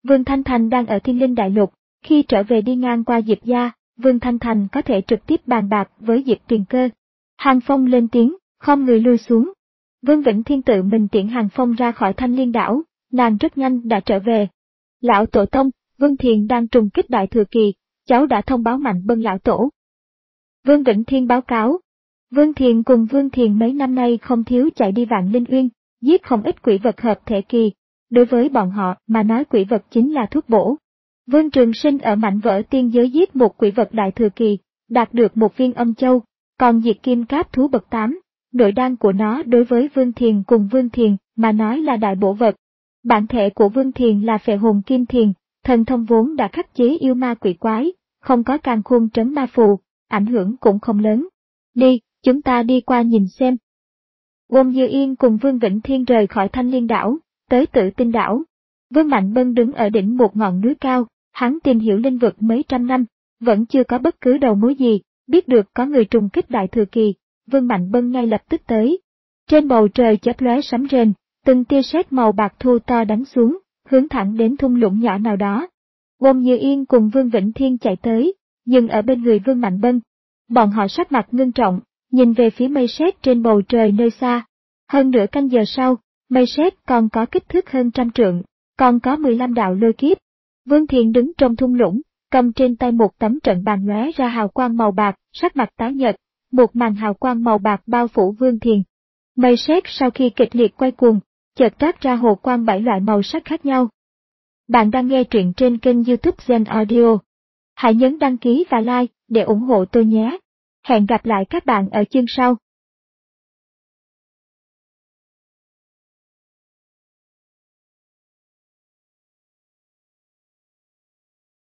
Vương Thanh Thành đang ở Thiên Linh Đại Lục, khi trở về đi ngang qua Diệp gia, Vương Thanh Thành có thể trực tiếp bàn bạc với Diệp Tuyền Cơ. Hàng Phong lên tiếng, khom người lui xuống. Vương Vĩnh Thiên tự mình tiễn Hàng Phong ra khỏi Thanh Liên đảo, nàng rất nhanh đã trở về. Lão Tổ Tông, Vương Thiền đang trùng kích Đại Thừa Kỳ, cháu đã thông báo Mạnh Bân Lão Tổ. Vương Vĩnh Thiên báo cáo. Vương Thiền cùng Vương Thiền mấy năm nay không thiếu chạy đi Vạn Linh Uyên, giết không ít quỷ vật hợp thể kỳ. Đối với bọn họ mà nói quỷ vật chính là thuốc bổ. Vương Trường Sinh ở Mảnh Vỡ Tiên Giới giết một quỷ vật Đại Thừa Kỳ, đạt được một viên âm châu, còn diệt kim cáp thú bậc tám. Nội đan của nó đối với Vương Thiền cùng Vương Thiền mà nói là đại bổ vật. Bản thể của Vương Thiền là phệ hồn kim thiền, thần thông vốn đã khắc chế yêu ma quỷ quái, không có càn khôn trấn ma phù, ảnh hưởng cũng không lớn. Đi, chúng ta đi qua nhìn xem. Wong Dư Yên cùng Vương Vĩnh Thiên rời khỏi Thanh Liên đảo, tới Tử Tinh đảo. Vương Mạnh Bân đứng ở đỉnh một ngọn núi cao, hắn tìm hiểu linh vực mấy trăm năm, vẫn chưa có bất cứ đầu mối gì, biết được có người trùng kích Đại Thừa Kỳ, Vương Mạnh Bân ngay lập tức tới. Trên bầu trời chớp lóe sấm rền, từng tia sét màu bạc thu to đánh xuống, hướng thẳng đến thung lũng nhỏ nào đó. Wong Như Yên cùng Vương Vĩnh Thiên chạy tới, dừng ở bên người Vương Mạnh Bân. Bọn họ sắc mặt ngưng trọng, nhìn về phía mây sét trên bầu trời nơi xa. Hơn nửa canh giờ sau, mây sét còn có kích thước hơn trăm trượng, còn có mười lăm đạo lôi kiếp. Vương Thiền đứng trong thung lũng, cầm trên tay một tấm trận bàn lóe ra hào quang màu bạc, sắc mặt tái nhợt, một màn hào quang màu bạc bao phủ Vương Thiền. Mây sét sau khi kịch liệt quay cuồng, chợt toát ra hồ quang bảy loại màu sắc khác nhau. Bạn đang nghe truyện trên kênh YouTube Zen Audio. Hãy nhấn đăng ký và like để ủng hộ tôi nhé. Hẹn gặp lại các bạn ở chương sau.